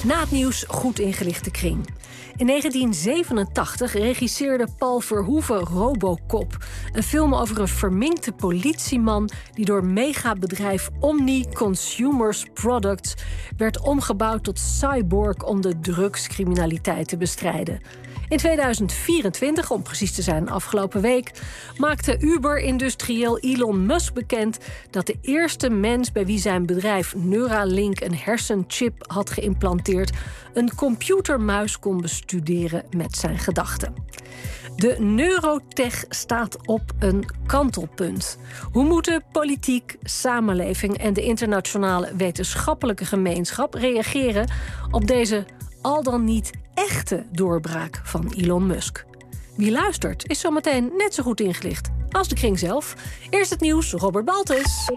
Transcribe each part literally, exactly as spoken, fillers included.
Na het nieuws goed ingelichte kring. In negentien zevenentachtig regisseerde Paul Verhoeven Robocop. Een film over een verminkte politieman die door megabedrijf Omni Consumers Products werd omgebouwd tot cyborg om de drugscriminaliteit te bestrijden. In tweeduizend vierentwintig, om precies te zijn afgelopen week, maakte Uber-industrieel Elon Musk bekend dat de eerste mens bij wie zijn bedrijf Neuralink een hersenchip had geïmplanteerd een computermuis kon bestuderen met zijn gedachten. De neurotech staat op een kantelpunt. Hoe moeten politiek, samenleving en de internationale wetenschappelijke gemeenschap reageren op deze al dan niet echte doorbraak van Elon Musk? Wie luistert is zometeen net zo goed ingelicht als de kring zelf. Eerst het nieuws, Robert Baltus.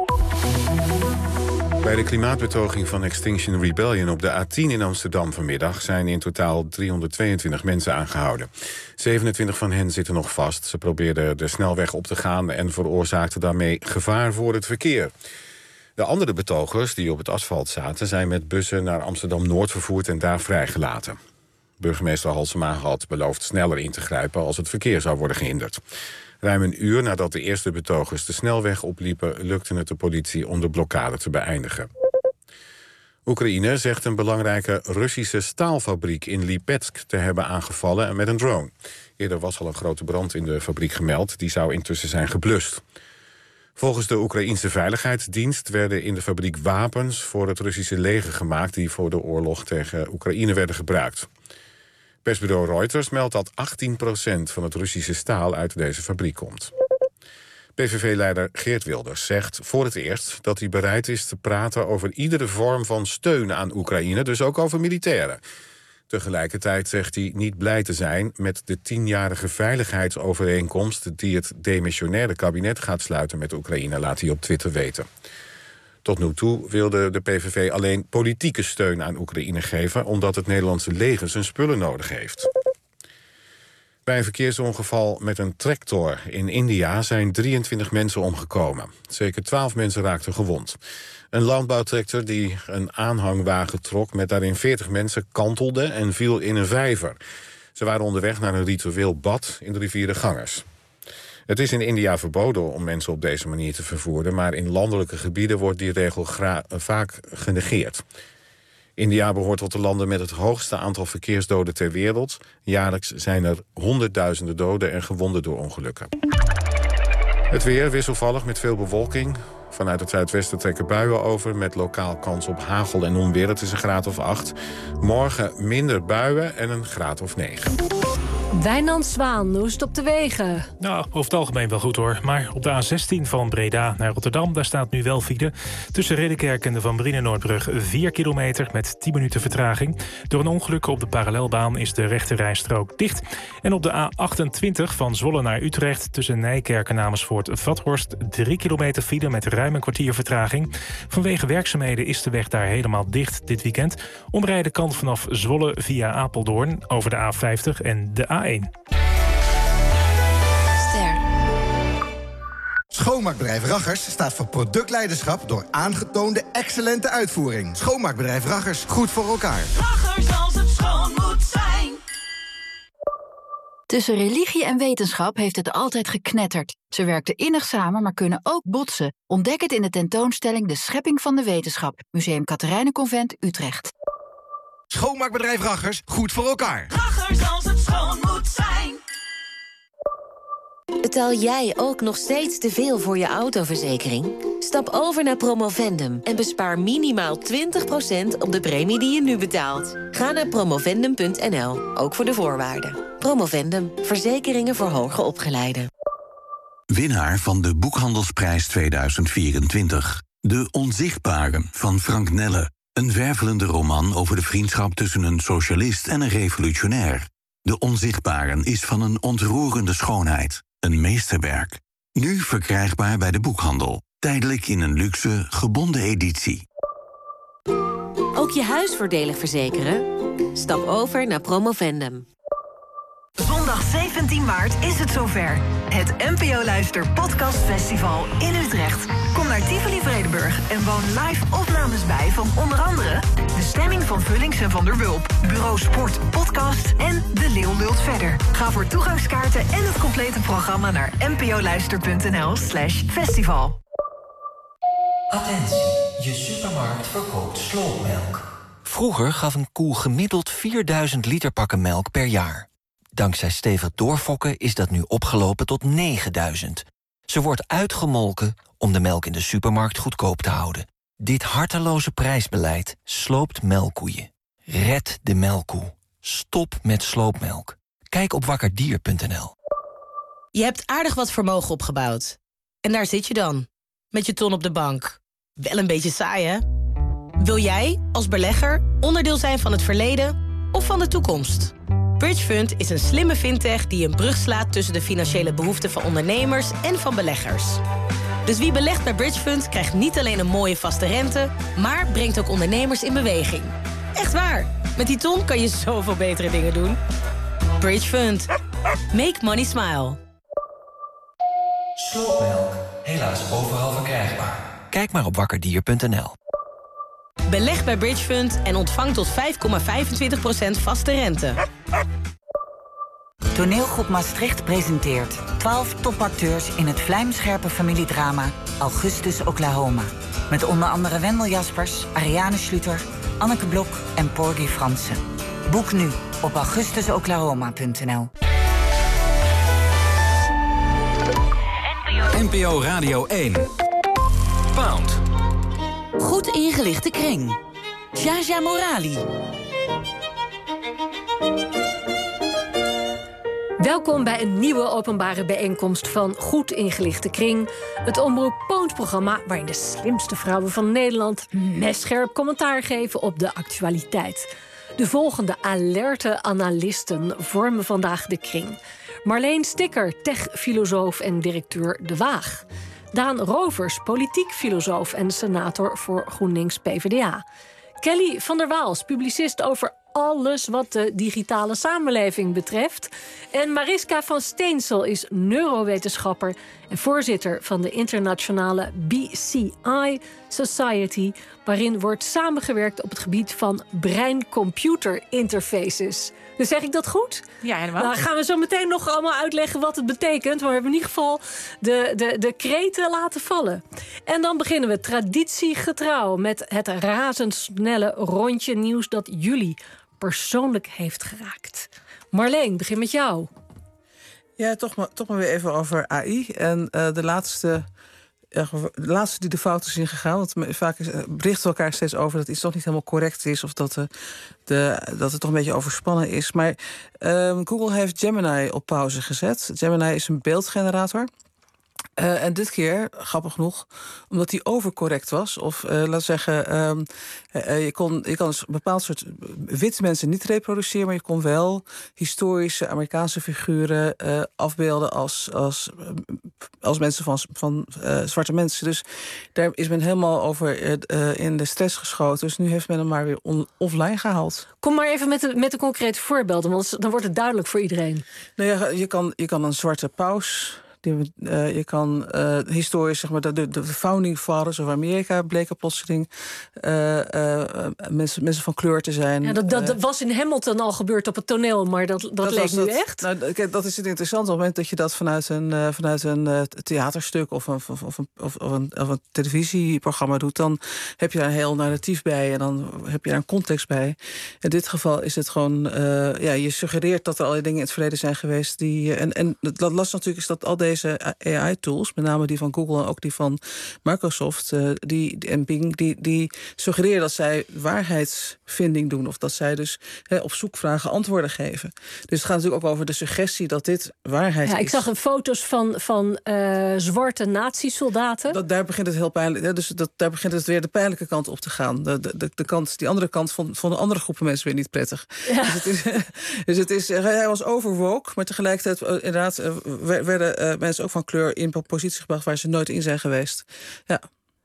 Bij de klimaatbetoging van Extinction Rebellion op de A tien in Amsterdam vanmiddag zijn in totaal driehonderdtweeëntwintig mensen aangehouden. zevenentwintig van hen zitten nog vast. Ze probeerden de snelweg op te gaan en veroorzaakten daarmee gevaar voor het verkeer. De andere betogers die op het asfalt zaten zijn met bussen naar Amsterdam-Noord vervoerd en daar vrijgelaten. Burgemeester Halsema had beloofd sneller in te grijpen als het verkeer zou worden gehinderd. Ruim een uur nadat de eerste betogers de snelweg opliepen, lukte het de politie om de blokkade te beëindigen. Oekraïne zegt een belangrijke Russische staalfabriek in Lipetsk te hebben aangevallen met een drone. Eerder was al een grote brand in de fabriek gemeld, die zou intussen zijn geblust. Volgens de Oekraïense Veiligheidsdienst werden in de fabriek wapens voor het Russische leger gemaakt die voor de oorlog tegen Oekraïne werden gebruikt. Persbureau Reuters meldt dat achttien procent van het Russische staal uit deze fabriek komt. P V V-leider Geert Wilders zegt voor het eerst dat hij bereid is te praten over iedere vorm van steun aan Oekraïne, dus ook over militairen. Tegelijkertijd zegt hij niet blij te zijn met de tienjarige veiligheidsovereenkomst die het demissionaire kabinet gaat sluiten met Oekraïne, laat hij op Twitter weten. Tot nu toe wilde de P V V alleen politieke steun aan Oekraïne geven, omdat het Nederlandse leger zijn spullen nodig heeft. Bij een verkeersongeval met een tractor in India zijn drieëntwintig mensen omgekomen. Zeker twaalf mensen raakten gewond. Een landbouwtractor die een aanhangwagen trok met daarin veertig mensen kantelde en viel in een vijver. Ze waren onderweg naar een ritueel bad in de rivier de Ganges. Het is in India verboden om mensen op deze manier te vervoeren, maar in landelijke gebieden wordt die regel gra- vaak genegeerd. India behoort tot de landen met het hoogste aantal verkeersdoden ter wereld. Jaarlijks zijn er honderdduizenden doden en gewonden door ongelukken. Het weer wisselvallig met veel bewolking. Vanuit het zuidwesten trekken buien over met lokaal kans op hagel en onweer. Het is een graad of acht. Morgen minder buien en een graad of negen. Wijnand Zwaan, hoe is het op de wegen? Nou, over het algemeen wel goed hoor. Maar op de A zestien van Breda naar Rotterdam, daar staat nu wel file. Tussen Ridderkerk en de Van Brienenoordbrug vier kilometer met tien minuten vertraging. Door een ongeluk op de parallelbaan is de rechte rijstrook dicht. En op de A achtentwintig van Zwolle naar Utrecht tussen Nijkerk en Amersfoort Vathorst drie kilometer file met ruim een kwartier vertraging. Vanwege werkzaamheden is de weg daar helemaal dicht dit weekend. Omrijden kan vanaf Zwolle via Apeldoorn over de A vijftig en de A één. Ster. Schoonmaakbedrijf Raggers staat voor productleiderschap door aangetoonde excellente uitvoering. Schoonmaakbedrijf Raggers, goed voor elkaar. Raggers als het schoon moet zijn. Tussen religie en wetenschap heeft het altijd geknetterd. Ze werkten innig samen, maar kunnen ook botsen. Ontdek het in de tentoonstelling De Schepping van de Wetenschap. Museum Katerijnenconvent, Utrecht. Schoonmaakbedrijf Raggers, goed voor elkaar. Raggers als het schoon moet zijn. Betaal jij ook nog steeds te veel voor je autoverzekering? Stap over naar Promovendum en bespaar minimaal twintig procent op de premie die je nu betaalt. Ga naar promovendum punt n l, ook voor de voorwaarden. Promovendum, verzekeringen voor hoger opgeleiden. Winnaar van de Boekhandelsprijs tweeduizend vierentwintig. De Onzichtbaren van Frank Nelle. Een wervelende roman over de vriendschap tussen een socialist en een revolutionair. De Onzichtbaren is van een ontroerende schoonheid. Een meesterwerk. Nu verkrijgbaar bij de boekhandel. Tijdelijk in een luxe, gebonden editie. Ook je huis voordelig verzekeren? Stap over naar Promovendum. Zondag zeventien maart is het zover. Het N P O Luister Podcast Festival in Utrecht. Kom naar Tivoli Vredenburg en woon live opnames bij van onder andere De Stemming van van Vullings en Van der Wulp. Bureau Sport, podcast en De Leeuw lult verder. Ga voor toegangskaarten en het complete programma naar npoluister.nl slash festival. Attentie, je supermarkt verkoopt slootmelk. Vroeger gaf een koe gemiddeld vierduizend liter pakken melk per jaar. Dankzij stevig doorfokken is dat nu opgelopen tot negenduizend. Ze wordt uitgemolken om de melk in de supermarkt goedkoop te houden. Dit harteloze prijsbeleid sloopt melkkoeien. Red de melkkoe. Stop met sloopmelk. Kijk op wakkerdier punt n l. Je hebt aardig wat vermogen opgebouwd. En daar zit je dan, met je ton op de bank. Wel een beetje saai, hè? Wil jij, als belegger, onderdeel zijn van het verleden of van de toekomst? Bridgefund is een slimme fintech die een brug slaat tussen de financiële behoeften van ondernemers en van beleggers. Dus wie belegt bij Bridgefund krijgt niet alleen een mooie vaste rente, maar brengt ook ondernemers in beweging. Echt waar, met die ton kan je zoveel betere dingen doen. Bridgefund. Make money smile. Slootmelk, helaas overal verkrijgbaar. Kijk maar op wakkerdier punt n l. Beleg bij Bridgefund en ontvang tot vijf komma vijfentwintig procent vaste rente. Toneelgroep Maastricht presenteert twaalf topacteurs in het vlijmscherpe familiedrama Augustus Oklahoma. Met onder andere Wendel Jaspers, Ariane Schluter, Anneke Blok en Porgy Fransen. Boek nu op augustus oklahoma punt n l. N P O Radio één. Pound. Goed ingelichte kring. Jaja Morali. Welkom bij een nieuwe openbare bijeenkomst van Goed Ingelichte Kring. Het Omroep Poont-programma waarin de slimste vrouwen van Nederland messcherp commentaar geven op de actualiteit. De volgende alerte analisten vormen vandaag de kring. Marleen Sticker, techfilosoof en directeur De Waag. Daan Rovers, politiek filosoof en senator voor GroenLinks P v d A. Kelly van der Waals, publicist over alles wat de digitale samenleving betreft. En Mariska van Steensel is neurowetenschapper en voorzitter van de internationale B C I Society, waarin wordt samengewerkt op het gebied van brein-computer interfaces. Dus zeg ik dat goed? Ja, helemaal. Nou, gaan we zo meteen nog allemaal uitleggen wat het betekent. Maar we hebben in ieder geval de, de, de kreten laten vallen. En dan beginnen we traditiegetrouw met het razendsnelle rondje nieuws dat jullie persoonlijk heeft geraakt. Marleen, begin met jou. Ja, toch maar, toch maar weer even over A I. En uh, de laatste... Ja, de laatste die de fout is ingegaan. Want vaak is, berichten we elkaar steeds over dat iets toch niet helemaal correct is. Of dat, de, de, dat het toch een beetje overspannen is. Maar um, Google heeft Gemini op pauze gezet. Gemini is een beeldgenerator. Uh, en dit keer, grappig genoeg, omdat die overcorrect was. Of uh, laten we zeggen, um, uh, je kon, je kan een bepaald soort witte mensen niet reproduceren, maar je kon wel historische Amerikaanse figuren uh, afbeelden als, als, als mensen van, van uh, zwarte mensen. Dus daar is men helemaal over uh, uh, in de stress geschoten. Dus nu heeft men hem maar weer on, offline gehaald. Kom maar even met de, met de concrete voorbeelden, want dan wordt het duidelijk voor iedereen. Nou ja, je kan, je kan een zwarte paus. Die, uh, je kan uh, historisch, zeg maar, de, de, de founding fathers of Amerika bleken plotseling uh, uh, mensen, mensen van kleur te zijn. Ja, dat, dat, dat was in Hamilton al gebeurd op het toneel, maar dat, dat, dat leek nu dat, echt. Nou, kijk, dat is het interessante. Op het moment dat je dat vanuit een, uh, vanuit een uh, theaterstuk of een, of, of, een, of, of, een, of een televisieprogramma doet, dan heb je daar een heel narratief bij en dan heb je daar een context bij. In dit geval is het gewoon, uh, ja, je suggereert dat er allerlei dingen in het verleden zijn geweest die. Uh, en, en het lastig natuurlijk is dat al deze Deze A I-tools, met name die van Google en ook die van Microsoft, uh, die, en Bing, die, die suggereren dat zij waarheidsvinding doen. Of dat zij dus he, op zoekvragen antwoorden geven. Dus het gaat natuurlijk ook over de suggestie dat dit waarheid ja, is. Ik zag een foto's van, van uh, zwarte nazi-soldaten. Dat, daar begint het heel pijnlijk. Ja, dus dat, daar begint het weer de pijnlijke kant op te gaan. De, de, de, de kant, die andere kant vonden vond andere groepen mensen weer niet prettig. Ja. Dus, het is, dus het is, hij was overwoke, maar tegelijkertijd uh, inderdaad uh, werden uh, mensen ook van kleur in positie gebracht waar ze nooit in zijn geweest. Ja.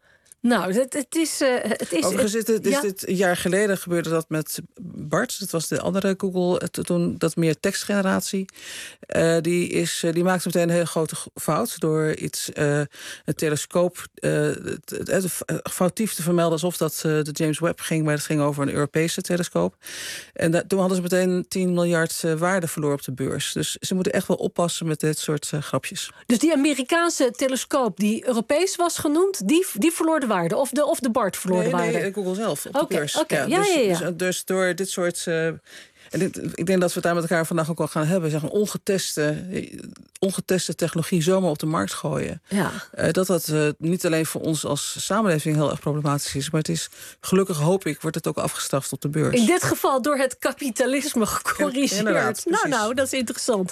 Nou, het, het is... Uh, het is Overigens, dit, dit, ja. dit een jaar geleden gebeurde dat met Bart. Dat was de andere Google, toen dat meer tekstgeneratie. Uh, die, is, uh, die maakte meteen een hele grote fout door iets, uh, een telescoop uh, het, het, het, foutief te vermelden alsof dat uh, de James Webb ging, maar het ging over een Europese telescoop. En da, toen hadden ze meteen tien miljard uh, waarde verloren op de beurs. Dus ze moeten echt wel oppassen met dit soort uh, grapjes. Dus die Amerikaanse telescoop die Europees was genoemd, die, die verloor de waarde? Of de, of de Bart verloor nee, de waarde? Nee, Google zelf op de okay, beurs. Okay. Ja, Ja, dus, ja, ja. Dus, dus door dit soort... Uh, en dit, ik denk dat we het daar met elkaar vandaag ook al gaan hebben. Zeg, een ongeteste, ongeteste technologie zomaar op de markt gooien. Ja. Uh, dat dat uh, niet alleen voor ons als samenleving heel erg problematisch is. Maar het is, gelukkig hoop ik, wordt het ook afgestraft op de beurs. In dit geval door het kapitalisme gecorrigeerd. Ja, nou, nou, dat is interessant.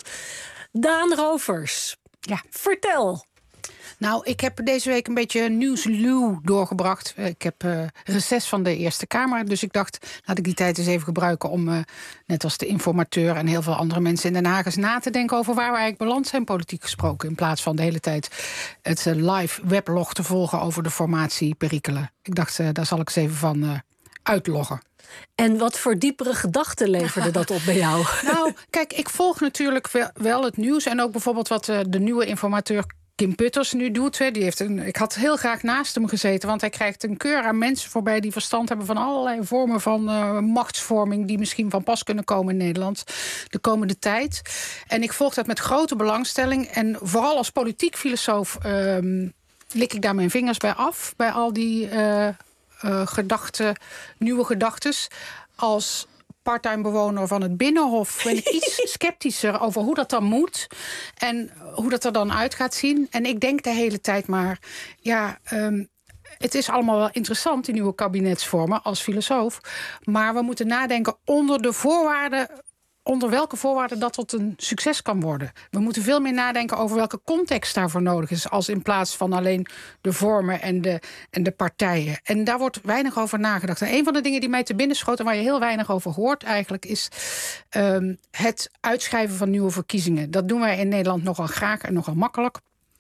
Daan Rovers, ja. vertel. Nou, ik heb deze week een beetje nieuwsluw doorgebracht. Ik heb uh, reces van de Eerste Kamer. Dus ik dacht, laat ik die tijd eens even gebruiken om, uh, net als de informateur en heel veel andere mensen in Den Haag, eens na te denken over waar we eigenlijk beland zijn, politiek gesproken. In plaats van de hele tijd het uh, live weblog te volgen over de formatie perikelen. Ik dacht, uh, daar zal ik eens even van uh, uitloggen. En wat voor diepere gedachten leverde dat op bij jou? Nou, kijk, ik volg natuurlijk wel, wel het nieuws. En ook bijvoorbeeld wat uh, de nieuwe informateur Kim Putters nu doet. Hè, die heeft een, ik had heel graag naast hem gezeten, want hij krijgt een keur aan mensen voorbij die verstand hebben van allerlei vormen van uh, machtsvorming die misschien van pas kunnen komen in Nederland de komende tijd. En ik volg dat met grote belangstelling. En vooral als politiek filosoof um, lik ik daar mijn vingers bij af, bij al die uh, uh, gedachten, nieuwe gedachtes. Als part-time bewoner van het Binnenhof ben ik iets sceptischer over hoe dat dan moet en hoe dat er dan uit gaat zien. En ik denk de hele tijd maar, ja, um, het is allemaal wel interessant, die nieuwe kabinetsvormen als filosoof, maar we moeten nadenken onder de voorwaarden, onder welke voorwaarden dat tot een succes kan worden. We moeten veel meer nadenken over welke context daarvoor nodig is, als in plaats van alleen de vormen en de, en de partijen. En daar wordt weinig over nagedacht. En een van de dingen die mij te binnen schoot en waar je heel weinig over hoort eigenlijk, is um, het uitschrijven van nieuwe verkiezingen. Dat doen wij in Nederland nogal graag en nogal makkelijk.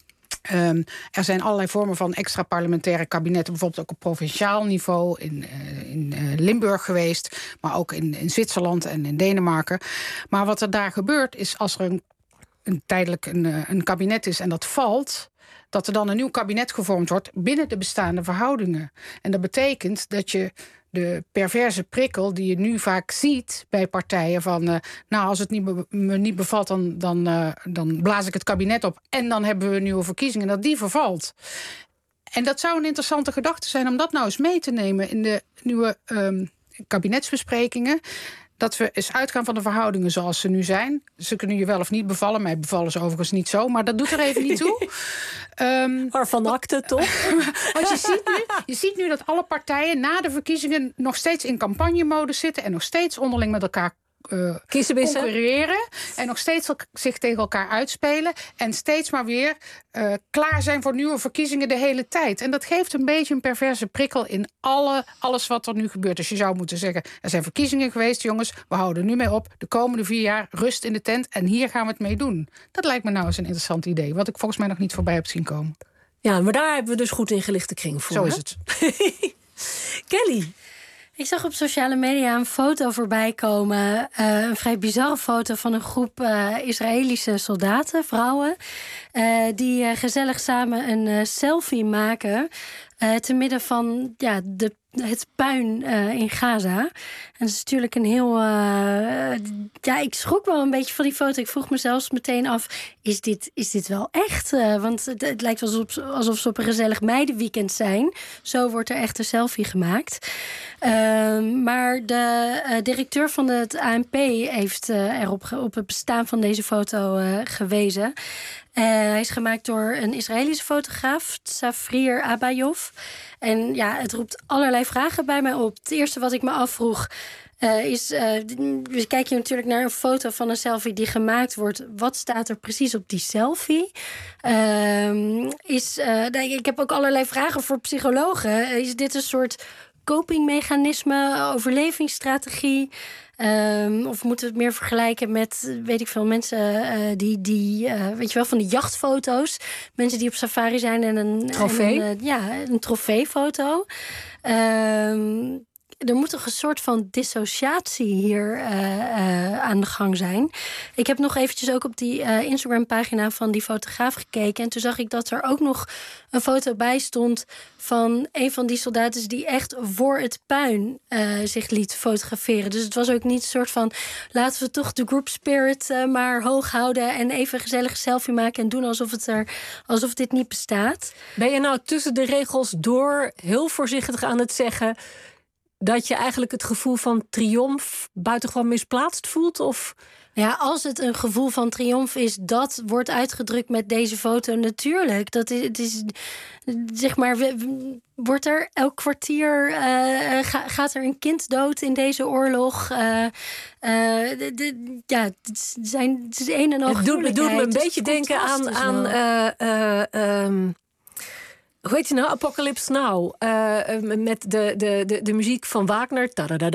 Um, er zijn allerlei vormen van extra parlementaire kabinetten, bijvoorbeeld ook op provinciaal niveau in, uh, in uh, Limburg geweest, maar ook in, in Zwitserland en in Denemarken. Maar wat er daar gebeurt is, als er een, een tijdelijk een, uh, een kabinet is en dat valt, dat er dan een nieuw kabinet gevormd wordt binnen de bestaande verhoudingen. En dat betekent dat je de perverse prikkel die je nu vaak ziet bij partijen van, Uh, nou, als het niet be- me niet bevalt, dan, dan, uh, dan blaas ik het kabinet op en dan hebben we nieuwe verkiezingen, dat die vervalt. En dat zou een interessante gedachte zijn om dat nou eens mee te nemen in de nieuwe um, kabinetsbesprekingen. Dat we eens uitgaan van de verhoudingen zoals ze nu zijn. Ze kunnen je wel of niet bevallen. Mij bevallen ze overigens niet zo, maar dat doet er even niet toe. Um, Waarvan akte, toch? Want je ziet, nu, je ziet nu dat alle partijen na de verkiezingen nog steeds in campagnemodus zitten en nog steeds onderling met elkaar Uh, concurreren en nog steeds zich tegen elkaar uitspelen en steeds maar weer uh, klaar zijn voor nieuwe verkiezingen de hele tijd. En dat geeft een beetje een perverse prikkel in alle, alles wat er nu gebeurt. Dus je zou moeten zeggen, er zijn verkiezingen geweest, jongens, we houden nu mee op. De komende vier jaar rust in de tent en hier gaan we het mee doen. Dat lijkt me nou eens een interessant idee, wat ik volgens mij nog niet voorbij heb zien komen. Ja, maar daar hebben we dus goed ingelichte kring voor. Zo hè? is het. Kelly. Ik zag op sociale media een foto voorbij komen. Uh, een vrij bizarre foto van een groep uh, Israëlische soldaten, vrouwen. Uh, die uh, gezellig samen een uh, selfie maken. Uh, te midden van ja, de, het puin uh, in Gaza. En dat is natuurlijk een heel... Uh, ja, ik schrok wel een beetje van die foto. Ik vroeg me zelfs meteen af, is dit, is dit wel echt? Uh, want het, het lijkt alsof, alsof ze op een gezellig meidenweekend zijn. Zo wordt er echt een selfie gemaakt. Uh, maar de uh, directeur van het A N P heeft uh, erop ge- op het bestaan van deze foto uh, gewezen. Uh, hij is gemaakt door een Israëlische fotograaf, Safrir Abayov. En ja, het roept allerlei vragen bij mij op. Het eerste wat ik me afvroeg uh, is... Uh, we kijken natuurlijk naar een foto van een selfie die gemaakt wordt. Wat staat er precies op die selfie? Uh, is, uh, ik heb ook allerlei vragen voor psychologen. Is dit een soort copingmechanisme, overlevingsstrategie? Um, of moeten we het meer vergelijken met, weet ik veel, mensen uh, die, die uh, weet je wel, van die jachtfoto's. Mensen die op safari zijn en een trofee. En een, uh, ja, een trofeefoto. Um, Er moet toch een soort van dissociatie hier uh, uh, aan de gang zijn. Ik heb nog eventjes ook op die uh, Instagram-pagina van die fotograaf gekeken. En toen zag ik dat er ook nog een foto bij stond van een van die soldaten die echt voor het puin uh, zich liet fotograferen. Dus het was ook niet een soort van, laten we toch de group spirit uh, maar hoog houden en even een gezellige selfie maken en doen alsof het er, alsof dit niet bestaat. Ben je nou tussen de regels door heel voorzichtig aan het zeggen dat je eigenlijk het gevoel van triomf buitengewoon misplaatst voelt? Of ja, als het een gevoel van triomf is, dat wordt uitgedrukt met deze foto natuurlijk. Dat is, het is zeg maar, wordt er elk kwartier uh, ga, gaat er een kind dood in deze oorlog? Uh, uh, de, de, ja, het zijn het is een en al. Het doet, het doet me een dus beetje denken aan aan. Uh, uh, um, Hoe heet je nou? Apocalypse Now. Uh, met de, de, de, de muziek van Wagner.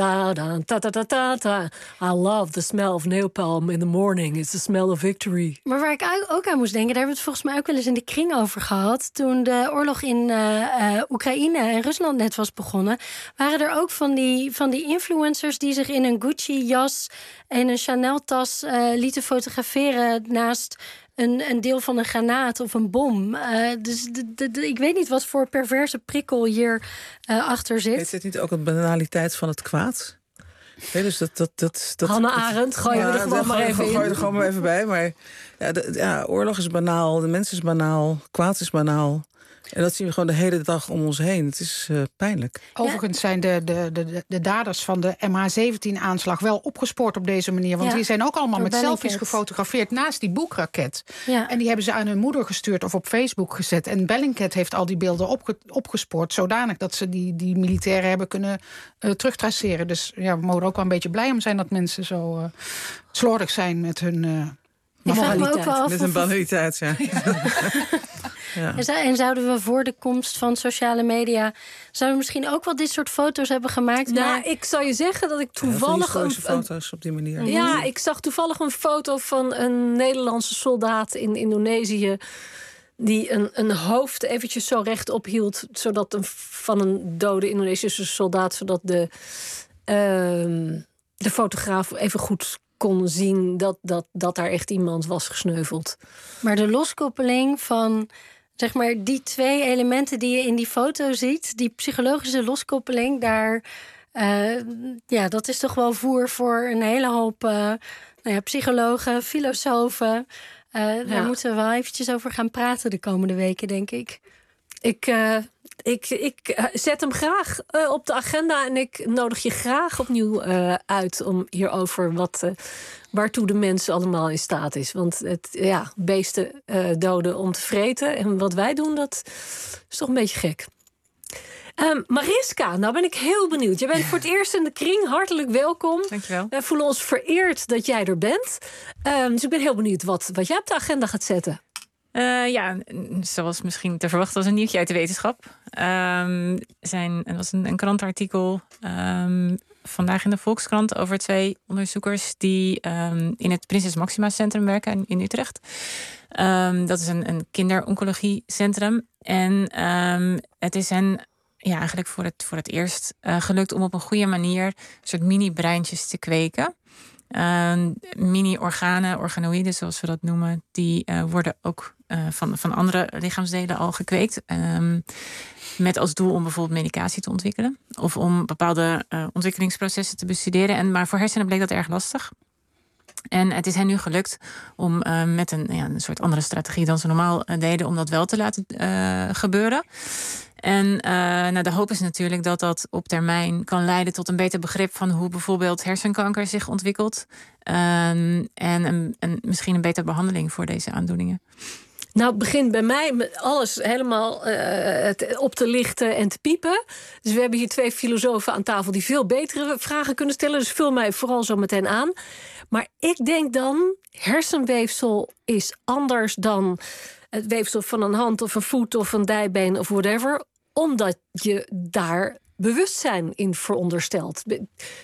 I love the smell of napalm in the morning. It's the smell of victory. Maar waar ik ook aan moest denken, daar hebben we het volgens mij ook wel eens in de kring over gehad. Toen de oorlog in uh, uh, Oekraïne en Rusland net was begonnen, waren er ook van die, van die influencers die zich in een Gucci-jas en een Chanel-tas uh, lieten fotograferen naast Een, een deel van een granaat of een bom. Uh, dus de, de, de, ik weet niet wat voor perverse prikkel hier uh, achter zit. Is dit niet ook een banaliteit van het kwaad? Nee, dus dat, dat, dat, dat, Hannah Arendt, gooi je ja, er gewoon maar even in. Gooi er gewoon maar even bij. Maar ja, de, ja, oorlog is banaal, de mens is banaal, kwaad is banaal. En dat zien we gewoon de hele dag om ons heen. Het is uh, pijnlijk. Overigens zijn de, de, de, de daders van de M H zeventien-aanslag wel opgespoord op deze manier. Want ja, die zijn ook allemaal met Bellingcat selfies gefotografeerd naast die boekraket. Ja. En die hebben ze aan hun moeder gestuurd of op Facebook gezet. En Bellingcat heeft al die beelden opge, opgespoord zodanig dat ze die, die militairen hebben kunnen uh, terugtraceren. Dus ja, we mogen er ook wel een beetje blij om zijn dat mensen zo uh, slordig zijn met hun uh, moraliteit. Met hun banaliteit, ja. Ja. En zouden we voor de komst van sociale media, zouden we misschien ook wel dit soort foto's hebben gemaakt? Nou, maar ik zal je zeggen dat ik toevallig ja, een foto's op die manier. Ja, ik zag toevallig een foto van een Nederlandse soldaat in Indonesië die een, een hoofd eventjes zo rechtop hield, zodat een, van een dode Indonesische soldaat, zodat de, uh, de fotograaf even goed kon zien dat, dat, dat daar echt iemand was gesneuveld. Maar de loskoppeling van, zeg maar, die twee elementen die je in die foto ziet, die psychologische loskoppeling, daar, uh, ja, dat is toch wel voer voor een hele hoop uh, nou ja, psychologen, filosofen. Uh, ja. Daar moeten we wel eventjes over gaan praten de komende weken, denk ik. Ik, uh, ik, ik uh, zet hem graag uh, op de agenda en ik nodig je graag opnieuw uh, uit om hierover wat uh, waartoe de mens allemaal in staat is. Want het, ja, beesten uh, doden om te vreten en wat wij doen, dat is toch een beetje gek. Um, Mariska, nou ben ik heel benieuwd. Je bent voor het eerst in de kring. Hartelijk welkom. Dankjewel. Wij voelen ons vereerd dat jij er bent. Um, dus ik ben heel benieuwd wat, wat jij op de agenda gaat zetten. Uh, ja, zoals misschien te verwachten was een nieuwtje uit de wetenschap. Um, zijn, er was een, een krantartikel um, vandaag in de Volkskrant over twee onderzoekers die um, in het Prinses Maxima Centrum werken in, in Utrecht. Um, dat is een, een kinderoncologiecentrum. En um, het is hen ja, eigenlijk voor het, voor het eerst uh, gelukt om op een goede manier een soort mini-breintjes te kweken. Uh, mini-organen, organoïden zoals we dat noemen, die uh, worden ook uh, van, van andere lichaamsdelen al gekweekt. Um, met als doel om bijvoorbeeld medicatie te ontwikkelen. Of om bepaalde uh, ontwikkelingsprocessen te bestuderen. En, maar voor hersenen bleek dat erg lastig. En het is hen nu gelukt om uh, met een, ja, een soort andere strategie dan ze normaal uh, deden, om dat wel te laten uh, gebeuren. En uh, nou, de hoop is natuurlijk dat dat op termijn kan leiden tot een beter begrip van hoe bijvoorbeeld hersenkanker zich ontwikkelt. Um, en een, een, misschien een betere behandeling voor deze aandoeningen. Nou, het begint bij mij met alles helemaal uh, op te lichten en te piepen. Dus we hebben hier twee filosofen aan tafel die veel betere vragen kunnen stellen. Dus vul mij vooral zo meteen aan. Maar ik denk dan, hersenweefsel is anders dan het weefsel van een hand of een voet of een dijbeen of whatever. Omdat je daar bewustzijn in verondersteld. Uh,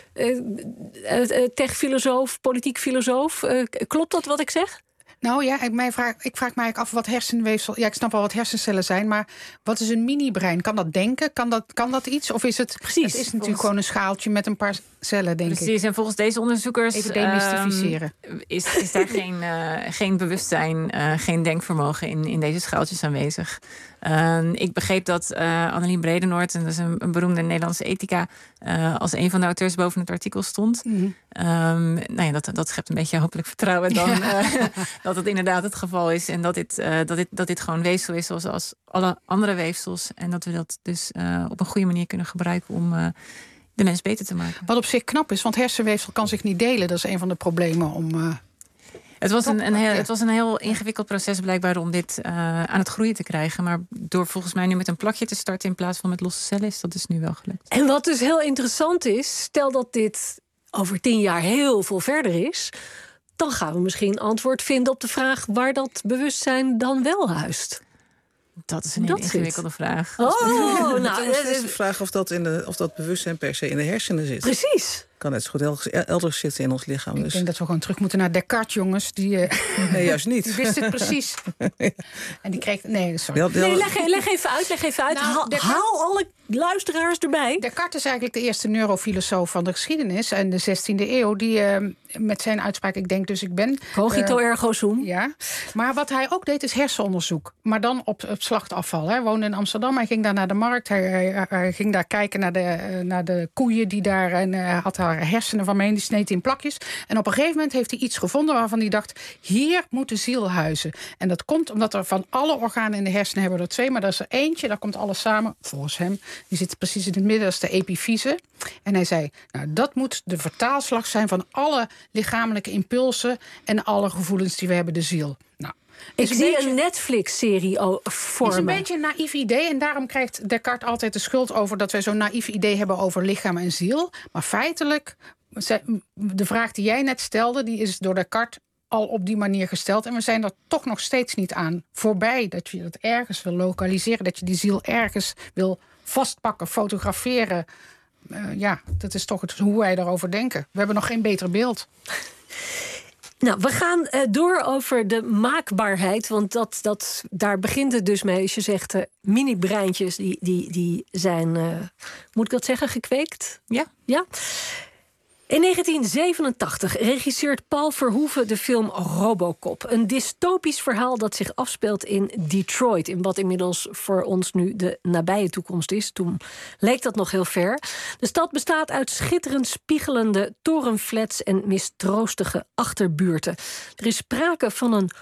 uh, uh, Tech-filosoof, politiek filosoof. Uh, klopt dat wat ik zeg? Nou ja, ik, mij vraag, ik vraag me eigenlijk af wat hersenweefsel... Ja, ik snap wel wat hersencellen zijn, maar wat is een mini-brein? Kan dat denken? Kan dat, kan dat iets? Of is het... Precies. Het is natuurlijk volgens... gewoon een schaaltje met een paar cellen, denk Precies, ik. en volgens deze onderzoekers... Even demystificeren. Um, is, is daar geen, uh, geen bewustzijn, uh, geen denkvermogen in, in deze schaaltjes aanwezig. Uh, ik begreep dat uh, Annelien Bredenoord, en dat is een, een beroemde Nederlandse ethica... Uh, als een van de auteurs boven het artikel stond. Mm-hmm. Um, nou ja, dat, dat schept een beetje hopelijk vertrouwen dan... Ja. Uh, dat het inderdaad het geval is. En dat dit, uh, dat dit, dat dit gewoon weefsel is zoals als alle andere weefsels. En dat we dat dus uh, op een goede manier kunnen gebruiken om... Uh, de mens beter te maken. Wat op zich knap is, want hersenweefsel kan zich niet delen. Dat is een van de problemen om... Uh... Het was, een, een heel, het was een heel ingewikkeld proces blijkbaar om dit uh, aan het groeien te krijgen. Maar door volgens mij nu met een plakje te starten in plaats van met losse cellen is dat dus nu wel gelukt. En wat dus heel interessant is, stel dat dit over tien jaar heel veel verder is, dan gaan we misschien antwoord vinden op de vraag waar dat bewustzijn dan wel huist. Dat is een hele ingewikkelde vraag. Oh, nou, nou, het is de vraag of dat, in de, of dat bewustzijn per se in de hersenen zit. Precies. Kan net zo goed elders zitten in ons lichaam. Dus. Ik denk dat we gewoon terug moeten naar Descartes, jongens. Die, uh, nee, juist niet. Die wist het precies. En die kreeg... Nee, sorry. Nee, leg, leg even uit, leg even uit. Nou, Descartes... Haal alle luisteraars erbij. Descartes is eigenlijk de eerste neurofilosoof van de geschiedenis. En de zestiende eeuw, die uh, met zijn uitspraak... Ik denk dus ik ben... Cogito uh, ergo sum. Ja. Maar wat hij ook deed is hersenonderzoek. Maar dan op, op slachtafval. Hij woonde in Amsterdam, hij ging daar naar de markt. Hij, hij, hij ging daar kijken naar de, uh, naar de koeien die daar... En uh, had haar hersenen van mee, die sneed in plakjes. En op een gegeven moment heeft hij iets gevonden waarvan hij dacht... hier moet de ziel huizen. En dat komt omdat er van alle organen in de hersenen hebben er twee... maar dat is er eentje, daar komt alles samen, volgens hem. Die zit precies in het midden, dat is de epifyse. En hij zei, nou, dat moet de vertaalslag zijn... van alle lichamelijke impulsen en alle gevoelens die we hebben, de ziel. Nou, ik zie een, beetje, een Netflix-serie vormen. Het is een beetje een naïef idee. En daarom krijgt Descartes altijd de schuld over... dat wij zo'n naïef idee hebben over lichaam en ziel. Maar feitelijk, de vraag die jij net stelde... die is door Descartes al op die manier gesteld. En we zijn er toch nog steeds niet aan voorbij. Dat je dat ergens wil lokaliseren. Dat je die ziel ergens wil vastpakken, fotograferen. Uh, ja, dat is toch het, hoe wij daarover denken. We hebben nog geen beter beeld. Nou, we gaan uh, door over de maakbaarheid. Want dat, dat, daar begint het dus mee. Als je zegt, uh, mini-breintjes, die, die, die zijn, uh, moet ik dat zeggen, gekweekt? Ja. Ja. In negentien zevenentachtig regisseert Paul Verhoeven de film Robocop. Een dystopisch verhaal dat zich afspeelt in Detroit. In wat inmiddels voor ons nu de nabije toekomst is. Toen leek dat nog heel ver. De stad bestaat uit schitterend spiegelende torenflats en mistroostige achterbuurten. Er is sprake van een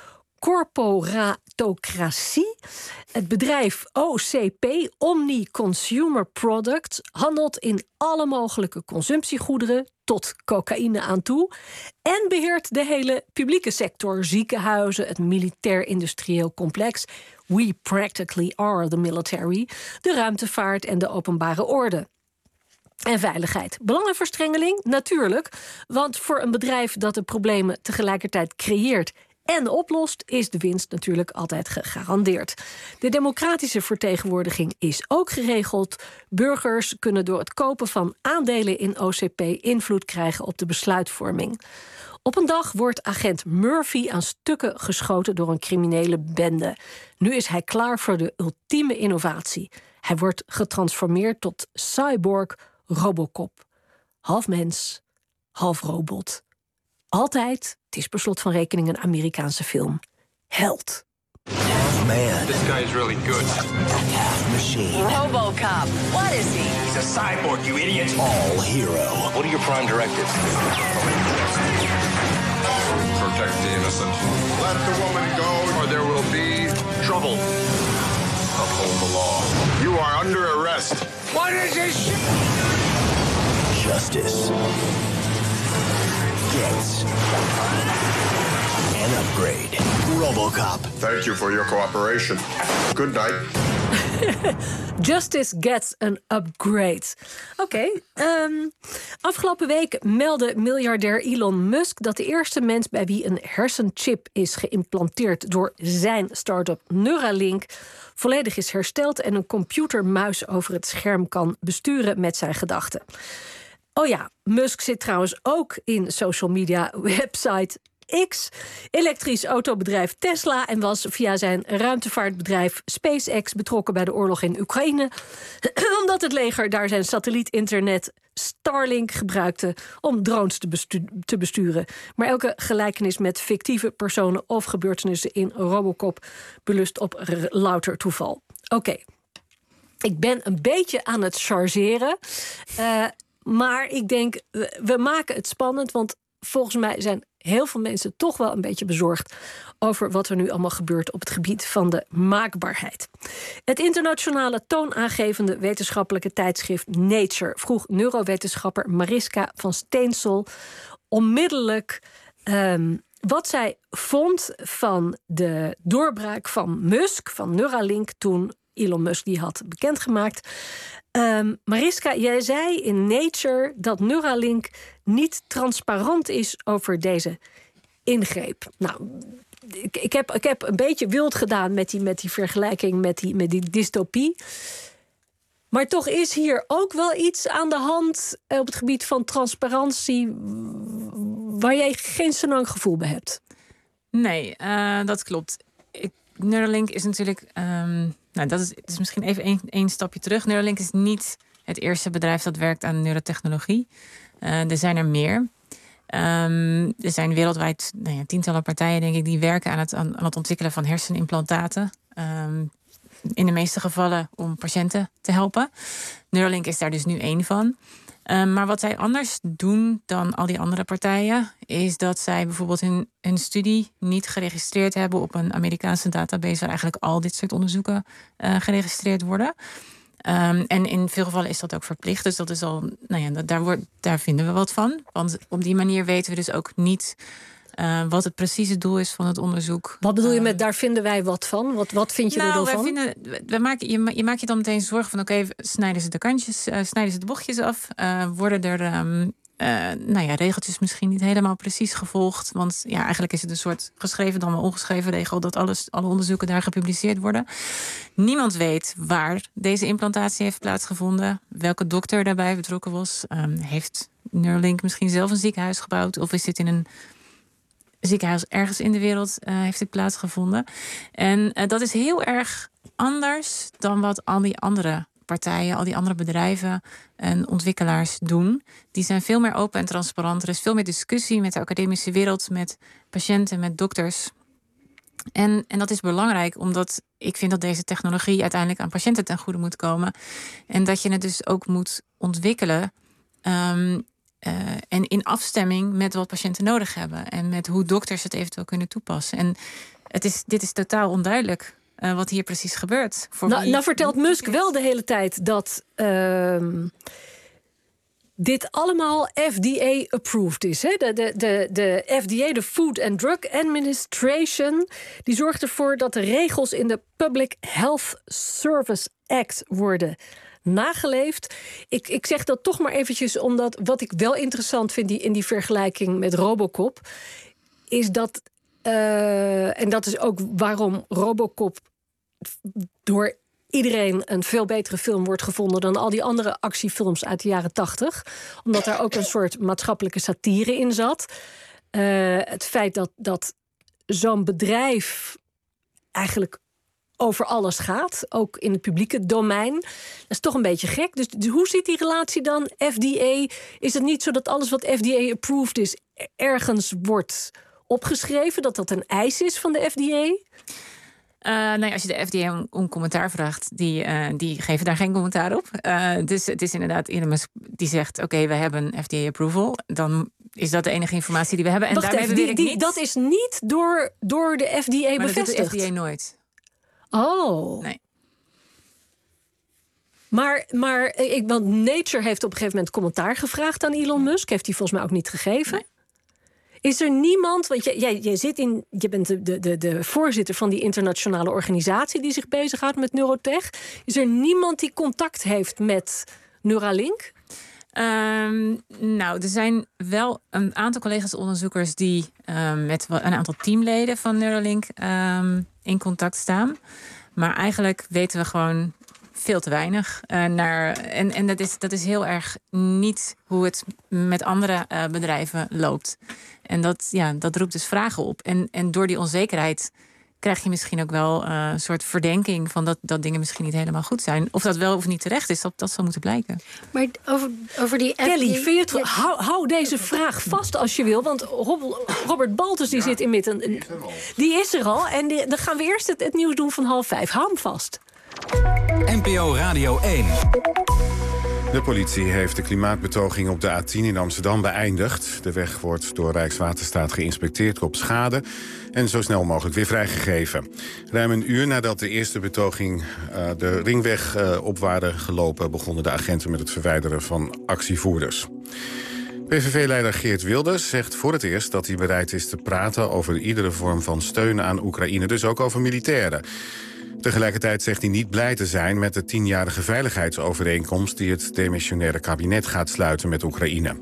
corporatocratie. Het bedrijf O C P, Omni Consumer Products, handelt in alle mogelijke consumptiegoederen tot cocaïne aan toe en beheert de hele publieke sector, ziekenhuizen, het militair-industrieel complex. We practically are the military, de ruimtevaart en de openbare orde. En veiligheid. Belangenverstrengeling? Natuurlijk, want voor een bedrijf dat de problemen tegelijkertijd creëert en oplost, is de winst natuurlijk altijd gegarandeerd. De democratische vertegenwoordiging is ook geregeld. Burgers kunnen door het kopen van aandelen in O C P invloed krijgen op de besluitvorming. Op een dag wordt agent Murphy aan stukken geschoten door een criminele bende. Nu is hij klaar voor de ultieme innovatie. Hij wordt getransformeerd tot cyborg Robocop. Half mens, half robot. Altijd, het is per slot van rekening een Amerikaanse film, held. Half man. This guy is really good. Half machine. Robocop. What is he? He's a cyborg, you idiot. All hero. What are your prime directives? Protect the innocent. Let the woman go, or there will be trouble. Uphold the law. You are under arrest. What is this shit? Justice. gets an upgrade. RoboCop. Thank you for your cooperation. Good night. Justice gets an upgrade. Oké. Okay, um, afgelopen week meldde miljardair Elon Musk dat de eerste mens bij wie een hersenchip is geïmplanteerd door zijn start-up Neuralink volledig is hersteld en een computermuis over het scherm kan besturen met zijn gedachten. Oh ja, Musk zit trouwens ook in social media website X, elektrisch autobedrijf Tesla en was via zijn ruimtevaartbedrijf SpaceX betrokken bij de oorlog in Oekraïne, omdat het leger daar zijn satellietinternet Starlink gebruikte om drones te, bestu- te besturen. Maar elke gelijkenis met fictieve personen of gebeurtenissen in RoboCop belust op r- louter toeval. Oké, okay. Ik ben een beetje aan het chargeren, uh, maar ik denk, we, we maken het spannend, want volgens mij zijn heel veel mensen toch wel een beetje bezorgd over wat er nu allemaal gebeurt op het gebied van de maakbaarheid. Het internationale toonaangevende wetenschappelijke tijdschrift Nature vroeg neurowetenschapper Mariska van Steensel onmiddellijk um, wat zij vond van de doorbraak van Musk, van Neuralink, toen Elon Musk die had bekendgemaakt. Um, Mariska, jij zei in Nature dat Neuralink niet transparant is over deze ingreep. Nou, ik, ik, heb, ik heb een beetje wild gedaan met die, met die vergelijking met die, met die dystopie. Maar toch is hier ook wel iets aan de hand op het gebied van transparantie waar jij geen zo lang gevoel bij hebt. Nee, uh, dat klopt. Ik, Neuralink is natuurlijk... Um... Nou, dat is, is misschien even één, één stapje terug. Neuralink is niet het eerste bedrijf dat werkt aan neurotechnologie. Uh, er zijn er meer. Um, er zijn wereldwijd nou ja, tientallen partijen, denk ik, die werken aan het, aan, aan het ontwikkelen van hersenimplantaten. Um, in de meeste gevallen om patiënten te helpen. Neuralink is daar dus nu één van. Um, maar wat zij anders doen dan al die andere partijen is dat zij bijvoorbeeld hun, hun studie niet geregistreerd hebben op een Amerikaanse database waar eigenlijk al dit soort onderzoeken uh, geregistreerd worden. Um, en in veel gevallen is dat ook verplicht. Dus dat is al, nou ja, daar, wordt, daar vinden we wat van. Want op die manier weten we dus ook niet Uh, wat het precieze doel is van het onderzoek. Wat bedoel je met daar vinden wij wat van? Wat, wat vind je nou, er dan wij van? Vinden, we maken, je, je maakt je dan meteen zorgen van oké, okay, snijden ze de kantjes, uh, snijden ze de bochtjes af? Uh, worden er um, uh, nou ja, regeltjes misschien niet helemaal precies gevolgd? Want ja, eigenlijk is het een soort geschreven dan wel ongeschreven regel dat alles, alle onderzoeken daar gepubliceerd worden. Niemand weet waar deze implantatie heeft plaatsgevonden, welke dokter daarbij betrokken was. Um, heeft Neuralink misschien zelf een ziekenhuis gebouwd of is dit in een ziekenhuis ergens in de wereld uh, heeft dit plaatsgevonden. En uh, dat is heel erg anders dan wat al die andere partijen, al die andere bedrijven en ontwikkelaars doen. Die zijn veel meer open en transparant. Er is veel meer discussie met de academische wereld, met patiënten, met dokters. En, en dat is belangrijk, omdat ik vind dat deze technologie uiteindelijk aan patiënten ten goede moet komen. En dat je het dus ook moet ontwikkelen Um, Uh, en in afstemming met wat patiënten nodig hebben. En met hoe dokters het eventueel kunnen toepassen. En het is, dit is totaal onduidelijk uh, wat hier precies gebeurt. Voor nou, wie... nou vertelt Musk wel de hele tijd dat uh, dit allemaal F D A-approved is. Hè? De, de, de, de F D A, de Food and Drug Administration, die zorgt ervoor dat de regels in de Public Health Service Act worden nageleefd. Ik, ik zeg dat toch maar eventjes omdat wat ik wel interessant vind die, in die vergelijking met RoboCop is dat, uh, en dat is ook waarom RoboCop door iedereen een veel betere film wordt gevonden dan al die andere actiefilms uit de jaren tachtig. Omdat daar ook een soort maatschappelijke satire in zat. Uh, het feit dat, dat zo'n bedrijf eigenlijk over alles gaat, ook in het publieke domein. Dat is toch een beetje gek. Dus, dus hoe zit die relatie dan? F D A, is het niet zo dat alles wat F D A-approved is ergens wordt opgeschreven, dat dat een eis is van de F D A? Uh, nou ja, als je de F D A om, om commentaar vraagt, die, uh, die geven daar geen commentaar op. Uh, dus het is inderdaad Elon Musk die zegt, oké, okay, we hebben F D A-approval. Dan is dat de enige informatie die we hebben. En Wacht daarmee even, die, die, niet... dat is niet door, door de F D A maar bevestigd? Maar dat doet de F D A nooit. Oh. Nee. Maar, maar ik, want Nature heeft op een gegeven moment commentaar gevraagd aan Elon Musk. Heeft hij volgens mij ook niet gegeven. Nee. Is er niemand, want jij, jij, jij zit in, je bent de, de, de, de voorzitter van die internationale organisatie die zich bezighoudt met neurotech. Is er niemand die contact heeft met Neuralink? Um, nou, er zijn wel een aantal collega's-onderzoekers die um, met een aantal teamleden van Neuralink um, in contact staan. Maar eigenlijk weten we gewoon veel te weinig. Uh, naar, en en dat, is, dat is heel erg niet hoe het met andere uh, bedrijven loopt. En dat, ja, dat roept dus vragen op. En, en door die onzekerheid krijg je misschien ook wel uh, een soort verdenking van dat, dat dingen misschien niet helemaal goed zijn. Of dat wel of niet terecht is, dat, dat zal moeten blijken. Maar over, over die Kelly, vind je het, ja. hou, hou deze vraag vast als je wil. Want Robert Baltus die ja, zit in midden. Die is er al. Die is er al en die, dan gaan we eerst het, het nieuws doen van half vijf. Hou hem vast. N P O Radio één. De politie heeft de klimaatbetoging op de A tien in Amsterdam beëindigd. De weg wordt door Rijkswaterstaat geïnspecteerd op schade en zo snel mogelijk weer vrijgegeven. Ruim een uur nadat de eerste betoging uh, de ringweg uh, op waren gelopen, begonnen de agenten met het verwijderen van actievoerders. P V V-leider Geert Wilders zegt voor het eerst dat hij bereid is te praten over iedere vorm van steun aan Oekraïne, dus ook over militairen. Tegelijkertijd zegt hij niet blij te zijn met de tienjarige veiligheidsovereenkomst die het demissionaire kabinet gaat sluiten met Oekraïne.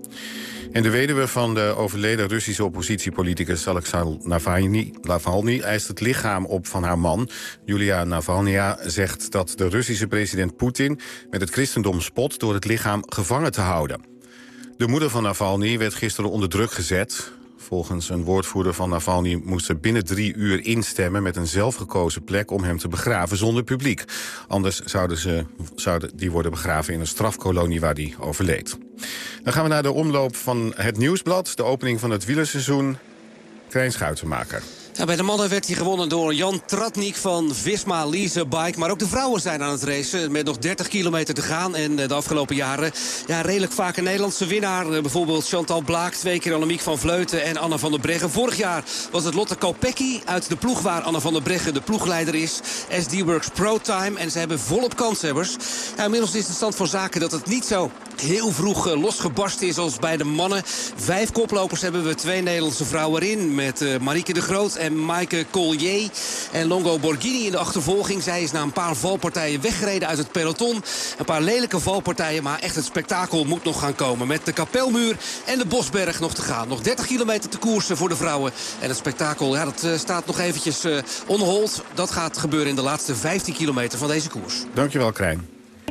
En de weduwe van de overleden Russische oppositiepoliticus Alexei Navalny, Navalny eist het lichaam op van haar man. Julia Navalnaya zegt dat de Russische president Poetin met het christendom spot door het lichaam gevangen te houden. De moeder van Navalny werd gisteren onder druk gezet. Volgens een woordvoerder van Navalny moest ze binnen drie uur instemmen met een zelfgekozen plek om hem te begraven zonder publiek. Anders zouden ze zouden die worden begraven in een strafkolonie waar die overleed. Dan gaan we naar de omloop van het Nieuwsblad, de opening van het wielerseizoen. Krijn Schuitenmaker. Ja, bij de mannen werd hij gewonnen door Jan Tratnik van Visma Lease Bike. Maar ook de vrouwen zijn aan het racen met nog dertig kilometer te gaan. En de afgelopen jaren ja, redelijk vaak een Nederlandse winnaar. Bijvoorbeeld Chantal Blaak, twee keer Annemiek van Vleuten en Anna van der Breggen. Vorig jaar was het Lotte Kopecky uit de ploeg waar Anna van der Breggen de ploegleider is. S D Works Pro Time en ze hebben volop kanshebbers. Ja, inmiddels is de stand van zaken dat het niet zo heel vroeg uh, losgebarsten is als bij de mannen. Vijf koplopers hebben we, twee Nederlandse vrouwen erin. Met uh, Marieke de Groot en Maaike Collier. En Longo Borghini in de achtervolging. Zij is na een paar valpartijen weggereden uit het peloton. Een paar lelijke valpartijen, maar echt het spektakel moet nog gaan komen. Met de Kapelmuur en de Bosberg nog te gaan. Nog dertig kilometer te koersen voor de vrouwen. En het spektakel, ja, dat uh, staat nog eventjes uh, on hold. Dat gaat gebeuren in de laatste vijftien kilometer van deze koers. Dankjewel, Krijn.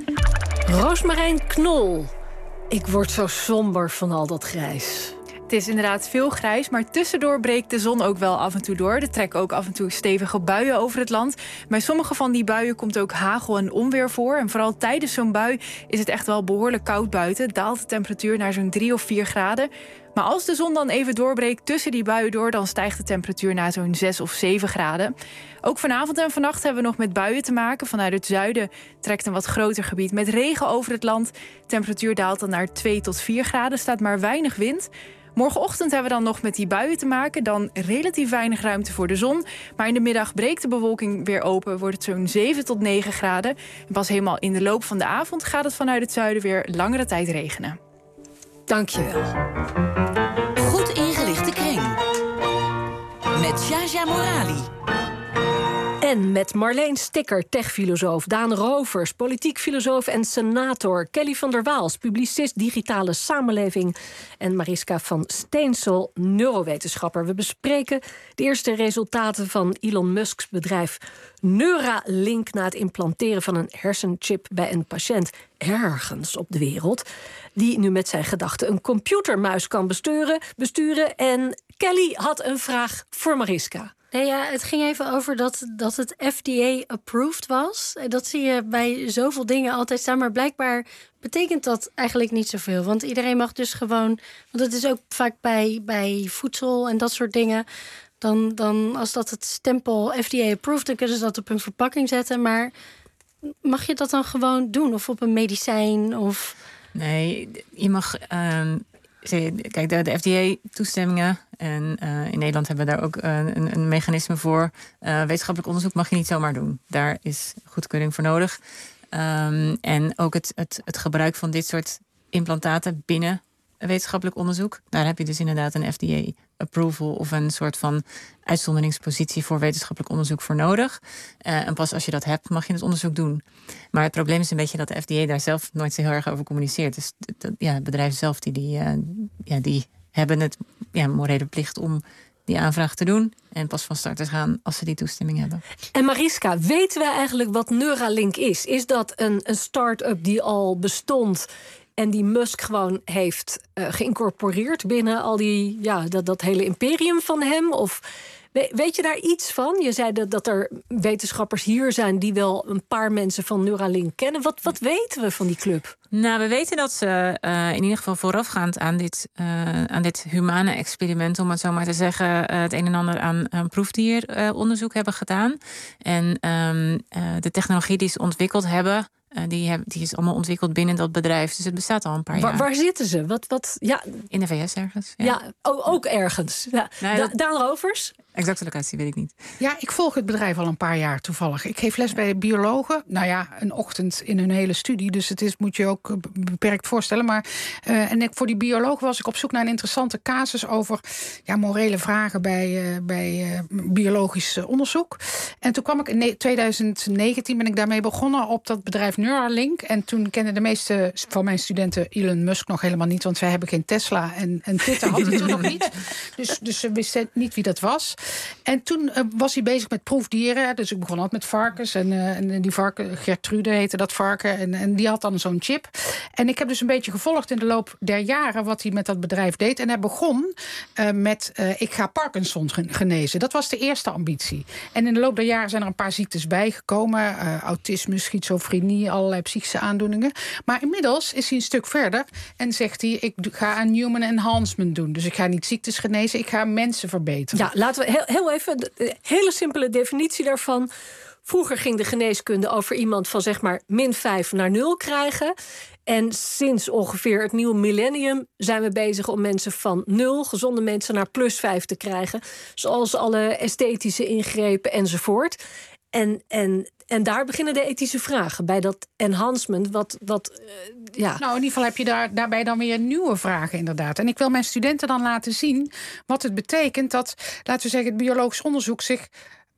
Roosmarijn Knol. Ik word zo somber van al dat grijs. Het is inderdaad veel grijs, maar tussendoor breekt de zon ook wel af en toe door. Er trekken ook af en toe stevige buien over het land. Bij sommige van die buien komt ook hagel en onweer voor. En vooral tijdens zo'n bui is het echt wel behoorlijk koud buiten. Daalt de temperatuur naar zo'n drie of vier graden. Maar als de zon dan even doorbreekt tussen die buien door, dan stijgt de temperatuur naar zo'n zes of zeven graden. Ook vanavond en vannacht hebben we nog met buien te maken. Vanuit het zuiden trekt een wat groter gebied met regen over het land. De temperatuur daalt dan naar twee tot vier graden, staat maar weinig wind. Morgenochtend hebben we dan nog met die buien te maken. Dan relatief weinig ruimte voor de zon. Maar in de middag breekt de bewolking weer open. Wordt het zo'n zeven tot negen graden. En pas helemaal in de loop van de avond gaat het vanuit het zuiden weer langere tijd regenen. Dank je wel. Goed ingelichte kring. Met Jaja Morali. En met Marleen Sticker, techfilosoof, Daan Rovers, politiek filosoof en senator, Kelly van der Waals, publicist digitale samenleving en Mariska van Steensel, neurowetenschapper. We bespreken de eerste resultaten van Elon Musk's bedrijf Neuralink na het implanteren van een hersenchip bij een patiënt ergens op de wereld, die nu met zijn gedachten een computermuis kan besturen. besturen. En Kelly had een vraag voor Mariska. Nee, ja, het ging even over dat, dat het F D A-approved was. Dat zie je bij zoveel dingen altijd staan. Maar blijkbaar betekent dat eigenlijk niet zoveel. Want iedereen mag dus gewoon... Want het is ook vaak bij, bij voedsel en dat soort dingen. Dan, dan als dat het stempel F D A-approved... dan kunnen ze dat op een verpakking zetten. Maar mag je dat dan gewoon doen? Of op een medicijn? Of... Nee, je mag... Uh... Kijk, de, de F D A-toestemmingen. En uh, in Nederland hebben we daar ook uh, een, een mechanisme voor. Uh, wetenschappelijk onderzoek mag je niet zomaar doen. Daar is goedkeuring voor nodig. Um, en ook het, het, het gebruik van dit soort implantaten binnen wetenschappelijk onderzoek. Daar heb je dus inderdaad een F D A-approval of een soort van uitzonderingspositie voor wetenschappelijk onderzoek voor nodig. Uh, en pas als je dat hebt, mag je het onderzoek doen. Maar het probleem is een beetje dat de F D A daar zelf nooit zo heel erg over communiceert. Dus dat, ja, het bedrijf zelf die, die, uh, ja, die hebben het ja, morele plicht om die aanvraag te doen en pas van start te gaan als ze die toestemming hebben. En Mariska, weten we eigenlijk wat Neuralink is? Is dat een, een start-up die al bestond en die Musk gewoon heeft uh, geïncorporeerd binnen al die, ja, dat, dat hele imperium van hem? Of we, weet je daar iets van? Je zei dat, dat er wetenschappers hier zijn die wel een paar mensen van Neuralink kennen. Wat, wat weten we van die club? Nou, we weten dat ze uh, in ieder geval voorafgaand aan dit, uh, aan dit humane experiment, om het zo maar te zeggen, uh, het een en ander aan, aan proefdieronderzoek uh, hebben gedaan. En um, uh, de technologie die ze ontwikkeld hebben, Uh, die, heb, die is allemaal ontwikkeld binnen dat bedrijf. Dus het bestaat al een paar waar, jaar. Waar zitten ze? Wat, wat, ja. In de V S ergens. Ja, ja ook, ook ergens. Ja. Nee, da- Daan Rovers? Exacte locatie weet ik niet. Ja, ik volg het bedrijf al een paar jaar toevallig. Ik geef les bij biologen. Nou ja, een ochtend in hun hele studie. Dus het is, moet je ook beperkt voorstellen. Maar uh, en ik, voor die biologen was ik op zoek naar een interessante casus over ja, morele vragen bij, uh, bij uh, biologisch onderzoek. En toen kwam ik in twintig negentien ben ik daarmee begonnen op dat bedrijf Neuralink. En toen kenden de meeste van mijn studenten Elon Musk nog helemaal niet. Want zij hebben geen Tesla en, en Twitter had hij toen nog niet. Dus, dus ze wisten niet wie dat was. En toen uh, was hij bezig met proefdieren. Dus ik begon altijd met varkens. En, uh, en die varken, Gertrude heette dat varken. En, en die had dan zo'n chip. En ik heb dus een beetje gevolgd in de loop der jaren wat hij met dat bedrijf deed. En hij begon uh, met uh, ik ga Parkinson genezen. Dat was de eerste ambitie. En in de loop der jaren zijn er een paar ziektes bijgekomen. Uh, autisme, schizofrenie, allerlei psychische aandoeningen. Maar inmiddels is hij een stuk verder. En zegt hij, ik ga aan human enhancement doen. Dus ik ga niet ziektes genezen, ik ga mensen verbeteren. Ja, laten we heel, heel even, de hele simpele definitie daarvan. Vroeger ging de geneeskunde over iemand van zeg maar min vijf naar nul krijgen. En sinds ongeveer het nieuwe millennium zijn we bezig om mensen van nul, gezonde mensen, naar plus vijf te krijgen. Zoals alle esthetische ingrepen enzovoort. En, en, en daar beginnen de ethische vragen. Bij dat enhancement, wat, wat uh, ja. Nou, in ieder geval heb je daar, daarbij dan weer nieuwe vragen inderdaad. En ik wil mijn studenten dan laten zien wat het betekent dat, laten we zeggen, het biologisch onderzoek zich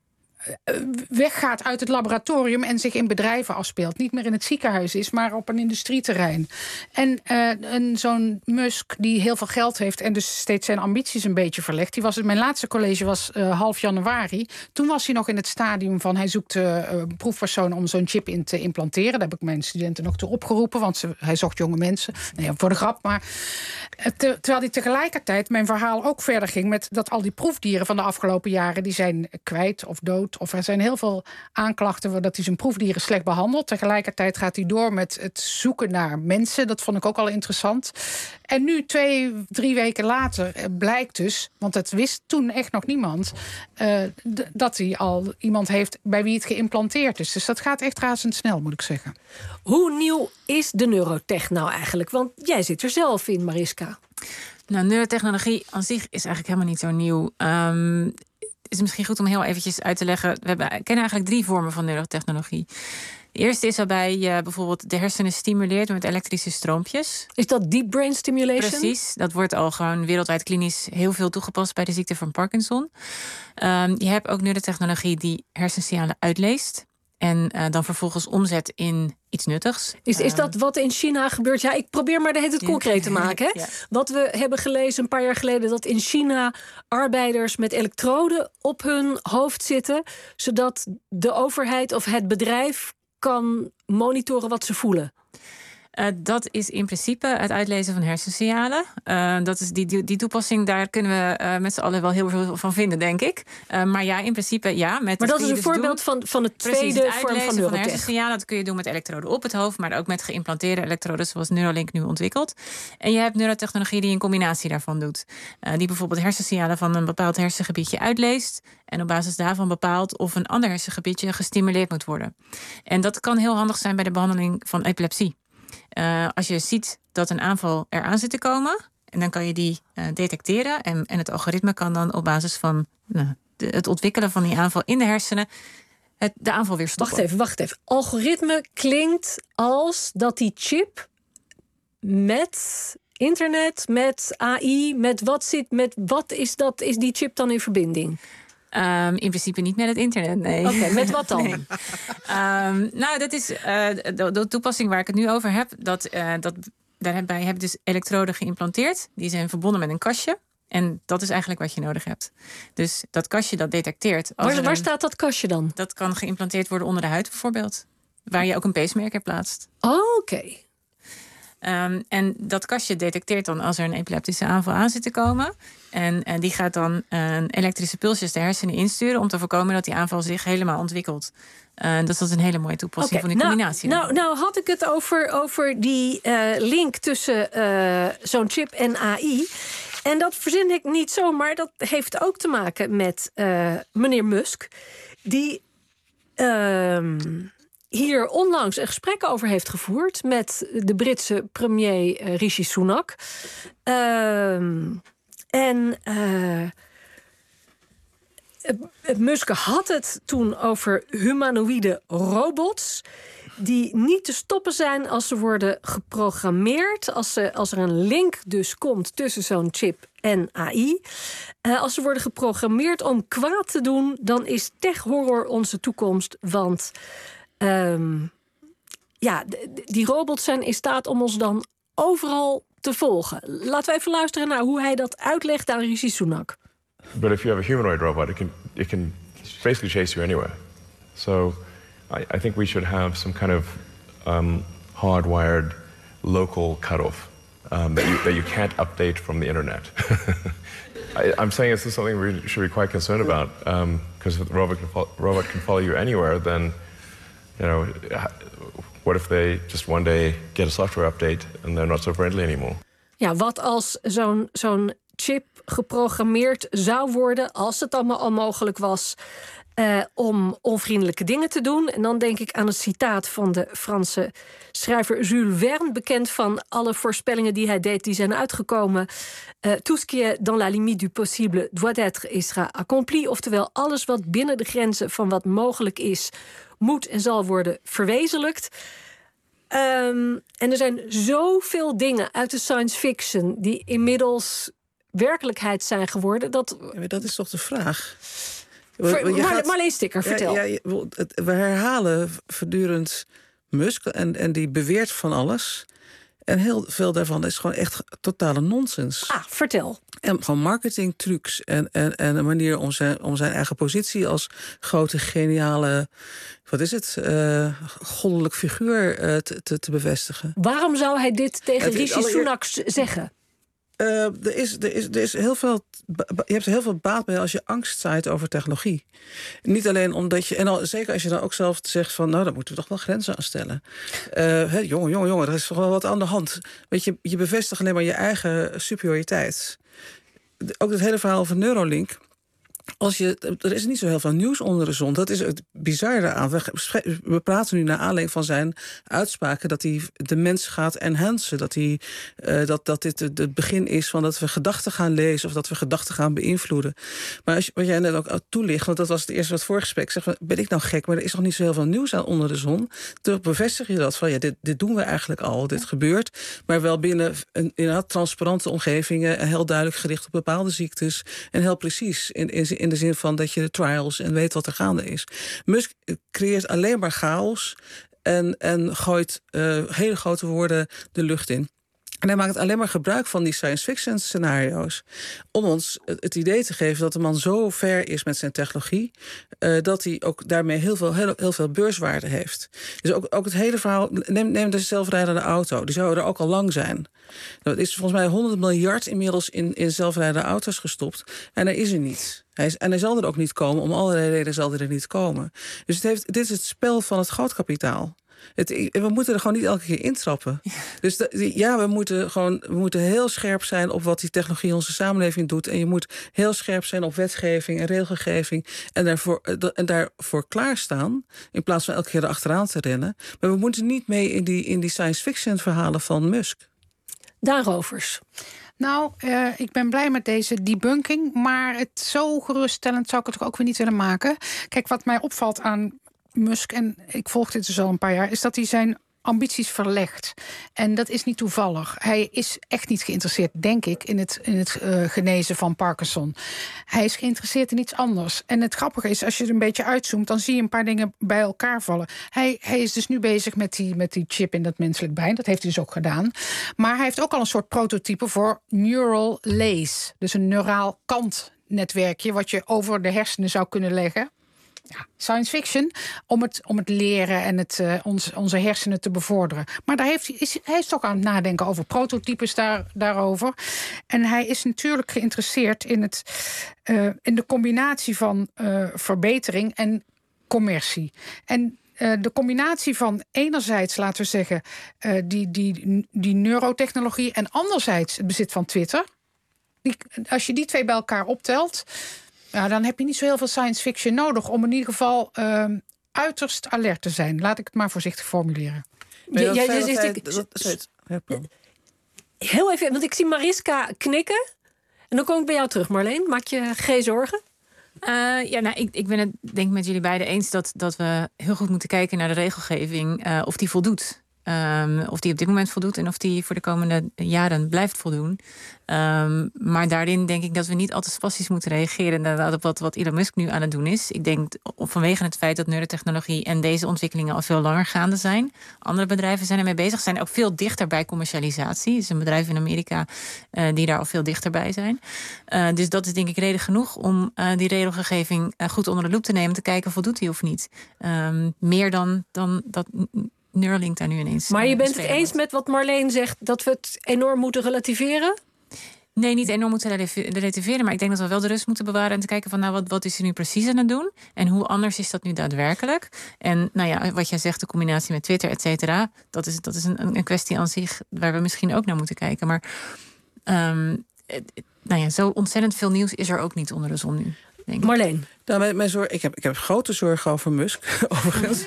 weggaat uit het laboratorium en zich in bedrijven afspeelt. Niet meer in het ziekenhuis is, maar op een industrieterrein. En, uh, en zo'n Musk die heel veel geld heeft en dus steeds zijn ambities een beetje verlegt. Die was, mijn laatste college was uh, half januari. Toen was hij nog in het stadium van hij zoekt uh, proefpersonen om zo'n chip in te implanteren. Daar heb ik mijn studenten nog toe opgeroepen, want ze, hij zocht jonge mensen. Nee, voor de grap, maar te, terwijl hij tegelijkertijd mijn verhaal ook verder ging met dat al die proefdieren van de afgelopen jaren die zijn kwijt of dood. Of er zijn heel veel aanklachten dat hij zijn proefdieren slecht behandelt. Tegelijkertijd gaat hij door met het zoeken naar mensen. Dat vond ik ook al interessant. En nu, twee, drie weken later, blijkt dus, want dat wist toen echt nog niemand, uh, d- dat hij al iemand heeft bij wie het geïmplanteerd is. Dus dat gaat echt razendsnel, moet ik zeggen. Hoe nieuw is de neurotech nou eigenlijk? Want jij zit er zelf in, Mariska. Nou, neurotechnologie aan zich is eigenlijk helemaal niet zo nieuw. Um, Het is misschien goed om heel eventjes uit te leggen. We hebben, kennen eigenlijk drie vormen van neurotechnologie. De eerste is waarbij je bijvoorbeeld de hersenen stimuleert met elektrische stroompjes. Is dat deep brain stimulation? Precies, dat wordt al gewoon wereldwijd klinisch heel veel toegepast bij de ziekte van Parkinson. Um, je hebt ook neurotechnologie die hersensignalen uitleest en uh, dan vervolgens omzet in iets nuttigs. Is, is dat wat in China gebeurt? Ja, ik probeer maar de hele tijd concreet te maken. Hè? Ja. Wat we hebben gelezen een paar jaar geleden, dat in China arbeiders met elektroden op hun hoofd zitten, zodat de overheid of het bedrijf kan monitoren wat ze voelen. Uh, dat is in principe het uitlezen van hersensignalen. Uh, dat is die, die, die toepassing, daar kunnen we uh, met z'n allen wel heel veel van vinden, denk ik. Uh, maar ja, in principe ja. Met maar dat is een dus voorbeeld doen. van, van het Precies, tweede het vorm van neurotech. hersensignalen, dat kun je doen met elektroden op het hoofd, maar ook met geïmplanteerde elektroden zoals Neuralink nu ontwikkelt. En je hebt neurotechnologie die een combinatie daarvan doet. Uh, die bijvoorbeeld hersensignalen van een bepaald hersengebiedje uitleest en op basis daarvan bepaalt of een ander hersengebiedje gestimuleerd moet worden. En dat kan heel handig zijn bij de behandeling van epilepsie. Uh, als je ziet dat een aanval eraan zit te komen, en dan kan je die uh, detecteren. En, en het algoritme kan dan op basis van uh, de, het ontwikkelen van die aanval in de hersenen het, de aanval weer stoppen. Wacht even, wacht even. Algoritme klinkt als dat die chip met internet, met A I, met wat zit, met wat is dat? Is die chip dan in verbinding? Um, in principe niet met het internet, nee. Oké, okay, met wat dan? Nee. Um, nou, dat is uh, de, de toepassing waar ik het nu over heb. Dat, uh, dat, daarbij heb ik dus elektroden geïmplanteerd. Die zijn verbonden met een kastje. En dat is eigenlijk wat je nodig hebt. Dus dat kastje dat detecteert. Als waar, een, waar staat dat kastje dan? Dat kan geïmplanteerd worden onder de huid bijvoorbeeld. Waar je ook een pacemaker plaatst. Oh, oké. Okay. Um, en dat kastje detecteert dan als er een epileptische aanval aan zit te komen. En, en die gaat dan een elektrische pulsjes de hersenen insturen om te voorkomen dat die aanval zich helemaal ontwikkelt. Uh, dus dat is een hele mooie toepassing okay, van die nou, combinatie. Nou, nou had ik het over, over die uh, link tussen uh, zo'n chip en A I. En dat verzin ik niet zomaar. Dat heeft ook te maken met uh, meneer Musk. Die Uh, hier onlangs een gesprek over heeft gevoerd met de Britse premier uh, Rishi Sunak. Uh, en uh, Musk had het toen over humanoïde robots die niet te stoppen zijn als ze worden geprogrammeerd. Als, ze, als er een link dus komt tussen zo'n chip en A I. Uh, als ze worden geprogrammeerd om kwaad te doen, dan is tech-horror onze toekomst. Want Um, ja, die robots zijn in staat om ons dan overal te volgen. Laten we even luisteren naar hoe hij dat uitlegt aan Rishi Sunak. But if you have a humanoid robot, it can it can basically chase you anywhere. So I, I think we should have some kind of um, hardwired local cutoff um, that you that you can't update from the internet. I, I'm saying this is something we should be quite concerned about, because um, if the robot can, fo- robot can follow you anywhere, then you know, what if they just one day get a software update and they're not so friendly anymore? Ja, wat als zo'n zo'n chip geprogrammeerd zou worden, als het allemaal al mogelijk was, uh, om onvriendelijke dingen te doen. En dan denk ik aan het citaat van de Franse schrijver Jules Verne, bekend van alle voorspellingen die hij deed, die zijn uitgekomen. Uh, tout ce qui est dans la limite du possible doit être et sera accompli. Oftewel, alles wat binnen de grenzen van wat mogelijk is, moet en zal worden verwezenlijkt. Um, en er zijn zoveel dingen uit de science fiction die inmiddels werkelijkheid zijn geworden. Dat, ja, maar dat is toch de vraag? Ver, maar, gaat, Marleen Sticker, vertel. Ja, ja, we herhalen voortdurend Musk en, en die beweert van alles. En heel veel daarvan is gewoon echt totale nonsens. Ah, vertel. En gewoon marketingtrucs en, en, en een manier om zijn, om zijn eigen positie als grote, geniale, wat is het, uh, goddelijk figuur uh, te, te, te bevestigen. Waarom zou hij dit tegen Rishi Sunak zeggen? Uh, er, is, er, is, er is heel veel. Je hebt er heel veel baat bij als je angst zaait over technologie. Niet alleen omdat je. En al, zeker als je dan ook zelf zegt van, nou, dan moeten we toch wel grenzen aan stellen. Uh, hè, jongen, jongen, jongen, er is toch wel wat aan de hand. Weet je, je bevestigt alleen maar je eigen superioriteit. Ook het hele verhaal van Neuralink. Als je, er is niet zo heel veel nieuws onder de zon. Dat is het bizarre aan. We, we praten nu naar aanleiding van zijn uitspraken dat hij de mens gaat enhancen. Dat, hij, uh, dat, dat dit het begin is van dat we gedachten gaan lezen of dat we gedachten gaan beïnvloeden. Maar als, wat jij net ook toelicht, want dat was het eerste wat voorgesprek zegt, ben ik nou gek, maar er is nog niet zo heel veel nieuws aan onder de zon. Toen bevestig je dat van ja, dit, dit doen we eigenlijk al, dit gebeurt. Maar wel binnen een inderdaad transparante omgevingen en heel duidelijk gericht op bepaalde ziektes en heel precies in, in in de zin van dat je de trials en weet wat er gaande is. Musk creëert alleen maar chaos en, en gooit uh, hele grote woorden de lucht in. En hij maakt alleen maar gebruik van die science fiction scenario's om ons het, het idee te geven dat de man zo ver is met zijn technologie, uh, dat hij ook daarmee heel veel, heel, heel veel beurswaarde heeft. Dus ook, ook het hele verhaal, neem, neem de zelfrijdende auto, die zou er ook al lang zijn. Nou, het is volgens mij honderd miljard inmiddels in, in zelfrijdende auto's gestopt en er is er niet. Hij is, en hij zal er ook niet komen, om allerlei redenen zal hij er niet komen. Dus het heeft, dit is het spel van het grootkapitaal. Het, we moeten er gewoon niet elke keer intrappen. Ja. Dus de, ja, we moeten, gewoon, we moeten heel scherp zijn op wat die technologie in onze samenleving doet. En je moet heel scherp zijn op wetgeving en regelgeving. En daarvoor, en daarvoor klaarstaan, in plaats van elke keer erachteraan te rennen. Maar we moeten niet mee in die, in die science fiction verhalen van Musk. Daarovers. Nou, uh, ik ben blij met deze debunking. Maar het zo geruststellend zou ik het ook weer niet willen maken. Kijk, wat mij opvalt aan Musk, en ik volg dit dus al een paar jaar, is dat hij zijn ambities verlegt. En dat is niet toevallig. Hij is echt niet geïnteresseerd, denk ik, in het, in het uh, genezen van Parkinson. Hij is geïnteresseerd in iets anders. En het grappige is, als je er een beetje uitzoomt, dan zie je een paar dingen bij elkaar vallen. Hij, hij is dus nu bezig met die, met die chip in dat menselijk brein. Dat heeft hij dus ook gedaan. Maar hij heeft ook al een soort prototype voor neural lace. Dus een neuraal kantnetwerkje wat je over de hersenen zou kunnen leggen. Ja, science fiction, om het, om het leren en het, uh, ons, onze hersenen te bevorderen. Maar daar heeft hij, is, hij is ook aan het nadenken over prototypes daar, daarover. En hij is natuurlijk geïnteresseerd in, het, uh, in de combinatie van uh, verbetering en commercie. En uh, de combinatie van enerzijds, laten we zeggen, uh, die, die, die neurotechnologie en anderzijds het bezit van Twitter. Die, als je die twee bij elkaar optelt, ja, dan heb je niet zo heel veel science fiction nodig om in ieder geval uh, uiterst alert te zijn. Laat ik het maar voorzichtig formuleren. Ja, ja, ja, dus hij, dat, dat, heel even, want ik zie Mariska knikken. En dan kom ik bij jou terug, Marleen. Maak je geen zorgen? Uh, ja, nou, ik, ik ben het denk ik met jullie beiden eens dat, dat we heel goed moeten kijken naar de regelgeving, uh, of die voldoet. Um, of die op dit moment voldoet en of die voor de komende jaren blijft voldoen. Um, maar daarin denk ik dat we niet al te spastisch moeten reageren inderdaad op wat, wat Elon Musk nu aan het doen is. Ik denk vanwege het feit dat neurotechnologie en deze ontwikkelingen al veel langer gaande zijn. Andere bedrijven zijn ermee bezig, zijn ook veel dichter bij commercialisatie. Er is een bedrijf in Amerika uh, die daar al veel dichterbij zijn. Uh, dus dat is denk ik reden genoeg om uh, die regelgeving uh, goed onder de loep te nemen, te kijken voldoet die of niet. Um, meer dan, dan dat Neuralink daar nu ineens. Maar je bent het eens met wat Marleen zegt, dat we het enorm moeten relativeren? Nee, niet enorm moeten relativeren. Maar ik denk dat we wel de rust moeten bewaren en te kijken van nou, wat, wat is er nu precies aan het doen? En hoe anders is dat nu daadwerkelijk? En nou ja, wat jij zegt, de combinatie met Twitter, et cetera, dat is, dat is een, een kwestie aan zich waar we misschien ook naar moeten kijken. Maar um, nou ja, zo ontzettend veel nieuws is er ook niet onder de zon nu. Marleen? Nou, mijn, mijn zorg, ik, heb, ik heb grote zorgen over Musk, overigens.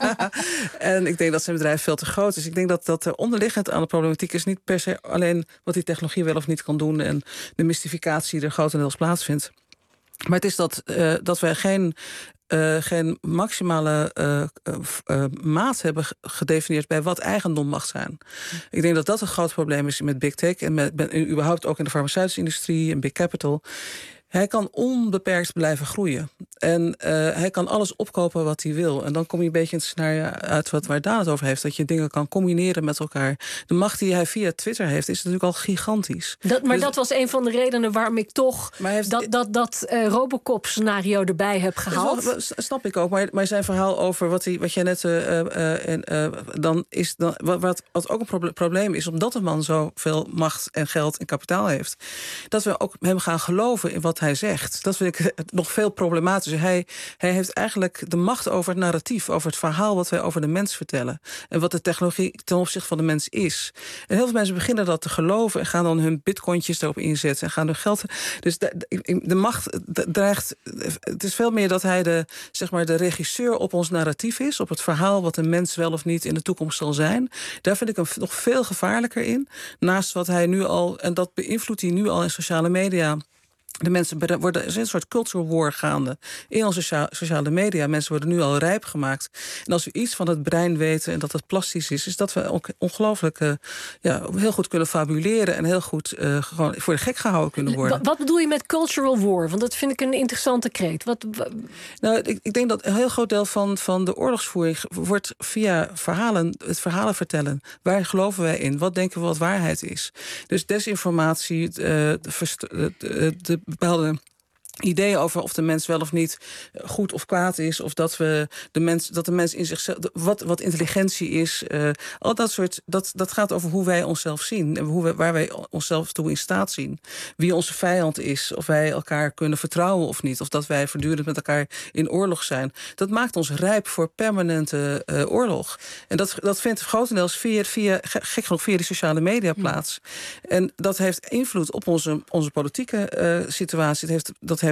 En ik denk dat zijn bedrijf veel te groot is. Ik denk dat, dat er onderliggend aan de problematiek is niet per se alleen wat die technologie wel of niet kan doen en de mystificatie die er grotendeels plaatsvindt. Maar het is dat, uh, dat wij geen, uh, geen maximale uh, uh, maat hebben gedefinieerd bij wat eigendom mag zijn. Ik denk dat dat een groot probleem is met big tech en met, met, überhaupt ook in de farmaceutische industrie en big capital. Hij kan onbeperkt blijven groeien. En uh, hij kan alles opkopen wat hij wil. En dan kom je een beetje in het scenario uit wat, waar Daan het over heeft. Dat je dingen kan combineren met elkaar. De macht die hij via Twitter heeft, is natuurlijk al gigantisch. Dat, maar dus, dat was een van de redenen waarom ik toch heeft, dat, dat, dat uh, Robocop-scenario erbij heb gehaald. Dat snap ik ook. Maar, maar zijn verhaal over wat, hij, wat jij net... Uh, uh, en, uh, dan is dan, wat, wat ook een proble- probleem is, omdat de man zoveel macht en geld en kapitaal heeft, dat we ook hem gaan geloven in wat hij zegt. Dat vind ik nog veel problematischer. Hij, hij heeft eigenlijk de macht over het narratief, over het verhaal wat wij over de mens vertellen. En wat de technologie ten opzichte van de mens is. En heel veel mensen beginnen dat te geloven en gaan dan hun bitcointjes erop inzetten en gaan hun geld. Dus de, de, de macht dreigt. Het is veel meer dat hij de, zeg maar, de regisseur op ons narratief is, op het verhaal wat een mens wel of niet in de toekomst zal zijn. Daar vind ik hem nog veel gevaarlijker in. Naast wat hij nu al, en dat beïnvloedt hij nu al in sociale media. De mensen worden, er is een soort cultural war gaande in onze sociale media. Mensen worden nu al rijp gemaakt. En als we iets van het brein weten en dat het plastisch is, is dat we ook ongelooflijk uh, ja, heel goed kunnen fabuleren en heel goed uh, gewoon voor de gek gehouden kunnen worden. Wat bedoel je met cultural war? Want dat vind ik een interessante kreet. Wat, wat... Nou, ik, ik denk dat een heel groot deel van, van de oorlogsvoering wordt via verhalen, het verhalen vertellen. Waar geloven wij in? Wat denken we wat waarheid is? Dus desinformatie, uh, de, de, de, de bepaalde ideeën over of de mens wel of niet goed of kwaad is, of dat we de mens, dat de mens in zichzelf, wat, wat intelligentie is, uh, al dat soort, dat, dat gaat over hoe wij onszelf zien en hoe we, waar wij onszelf toe in staat zien, wie onze vijand is, of wij elkaar kunnen vertrouwen of niet, of dat wij voortdurend met elkaar in oorlog zijn. Dat maakt ons rijp voor permanente uh, oorlog. En dat, dat vindt grotendeels via, via, gek genoeg via die sociale media plaats. Hmm. En dat heeft invloed op onze, onze politieke uh, situatie. Het heeft, dat heeft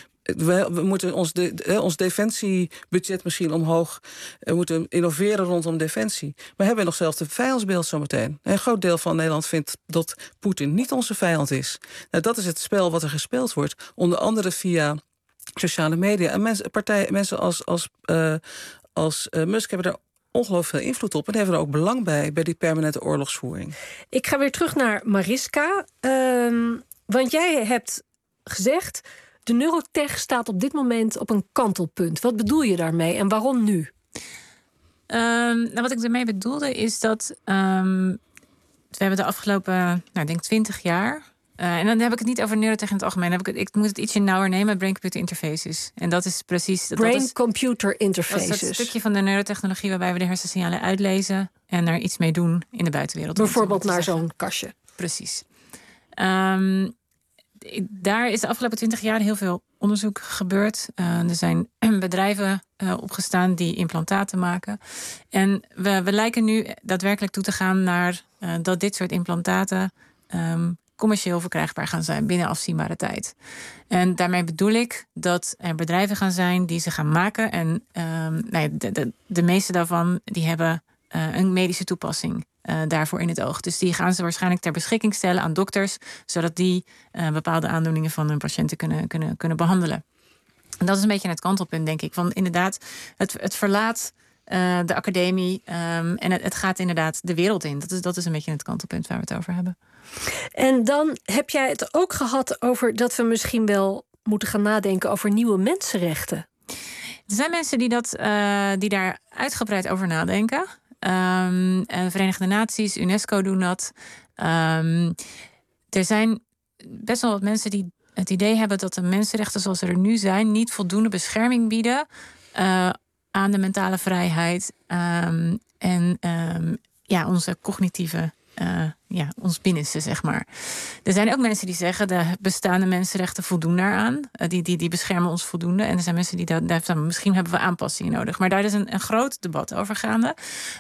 We, we moeten ons, de, ons defensiebudget misschien omhoog. We moeten innoveren rondom defensie. Maar hebben we nog zelfs het vijandsbeeld zometeen. Een groot deel van Nederland vindt dat Poetin niet onze vijand is. Nou, dat is het spel wat er gespeeld wordt. Onder andere via sociale media. En mensen, partijen, mensen als, als, uh, als uh, Musk hebben daar ongelooflijk veel invloed op en hebben er ook belang bij, bij die permanente oorlogsvoering. Ik ga weer terug naar Mariska. Um, want jij hebt gezegd, de neurotech staat op dit moment op een kantelpunt. Wat bedoel je daarmee en waarom nu? Um, nou, wat ik ermee bedoelde is dat um, we hebben de afgelopen, nou, ik denk twintig jaar. Uh, en dan heb ik het niet over neurotech in het algemeen. Dan heb ik, het, ik moet het ietsje nauwer nemen, brain-computer interfaces. En dat is precies... Brain-computer interfaces. Dat is het stukje van de neurotechnologie waarbij we de hersensignalen uitlezen en er iets mee doen in de buitenwereld. Bijvoorbeeld naar zo'n kastje. Precies. Um, daar is de afgelopen twintig jaar heel veel onderzoek gebeurd. Uh, er zijn bedrijven uh, opgestaan die implantaten maken. En we, we lijken nu daadwerkelijk toe te gaan naar uh, dat dit soort implantaten Um, commercieel verkrijgbaar gaan zijn binnen afzienbare tijd. En daarmee bedoel ik dat er bedrijven gaan zijn die ze gaan maken. En um, nou ja, de, de, de meeste daarvan die hebben uh, een medische toepassing uh, daarvoor in het oog. Dus die gaan ze waarschijnlijk ter beschikking stellen aan dokters, zodat die uh, bepaalde aandoeningen van hun patiënten kunnen, kunnen, kunnen behandelen. En dat is een beetje het kantelpunt, denk ik. Want inderdaad, het, het verlaat uh, de academie um, en het, het gaat inderdaad de wereld in. Dat is, dat is een beetje het kantelpunt waar we het over hebben. En dan heb jij het ook gehad over dat we misschien wel moeten gaan nadenken over nieuwe mensenrechten. Er zijn mensen die, dat, uh, die daar uitgebreid over nadenken. Um, de Verenigde Naties, UNESCO doen dat. Um, er zijn best wel wat mensen die het idee hebben dat de mensenrechten zoals ze er nu zijn niet voldoende bescherming bieden uh, aan de mentale vrijheid um, en um, ja, onze cognitieve Uh, ja, ons binnenste, zeg maar. Er zijn ook mensen die zeggen, de bestaande mensenrechten voldoen daaraan. Uh, die, die, die beschermen ons voldoende. En er zijn mensen die daar, daar staan, misschien hebben we aanpassingen nodig. Maar daar is een, een groot debat over gaande.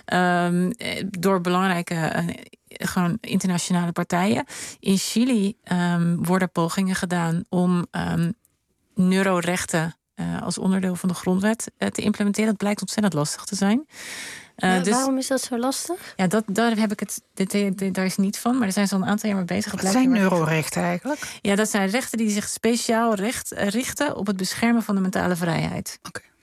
Um, door belangrijke uh, gewoon internationale partijen. In Chili um, worden pogingen gedaan om um, neurorechten uh, als onderdeel van de grondwet uh, te implementeren. Dat blijkt ontzettend lastig te zijn. Uh, ja, dus, waarom is dat zo lastig? Ja, dat, daar heb ik het. Dit, dit, dit, daar is niet van, maar er zijn ze al een aantal jaar mee bezig. Wat zijn neurorechten eigenlijk? Ja, dat zijn rechten die zich speciaal recht, uh, richten op het beschermen van de mentale vrijheid. Oké. Okay.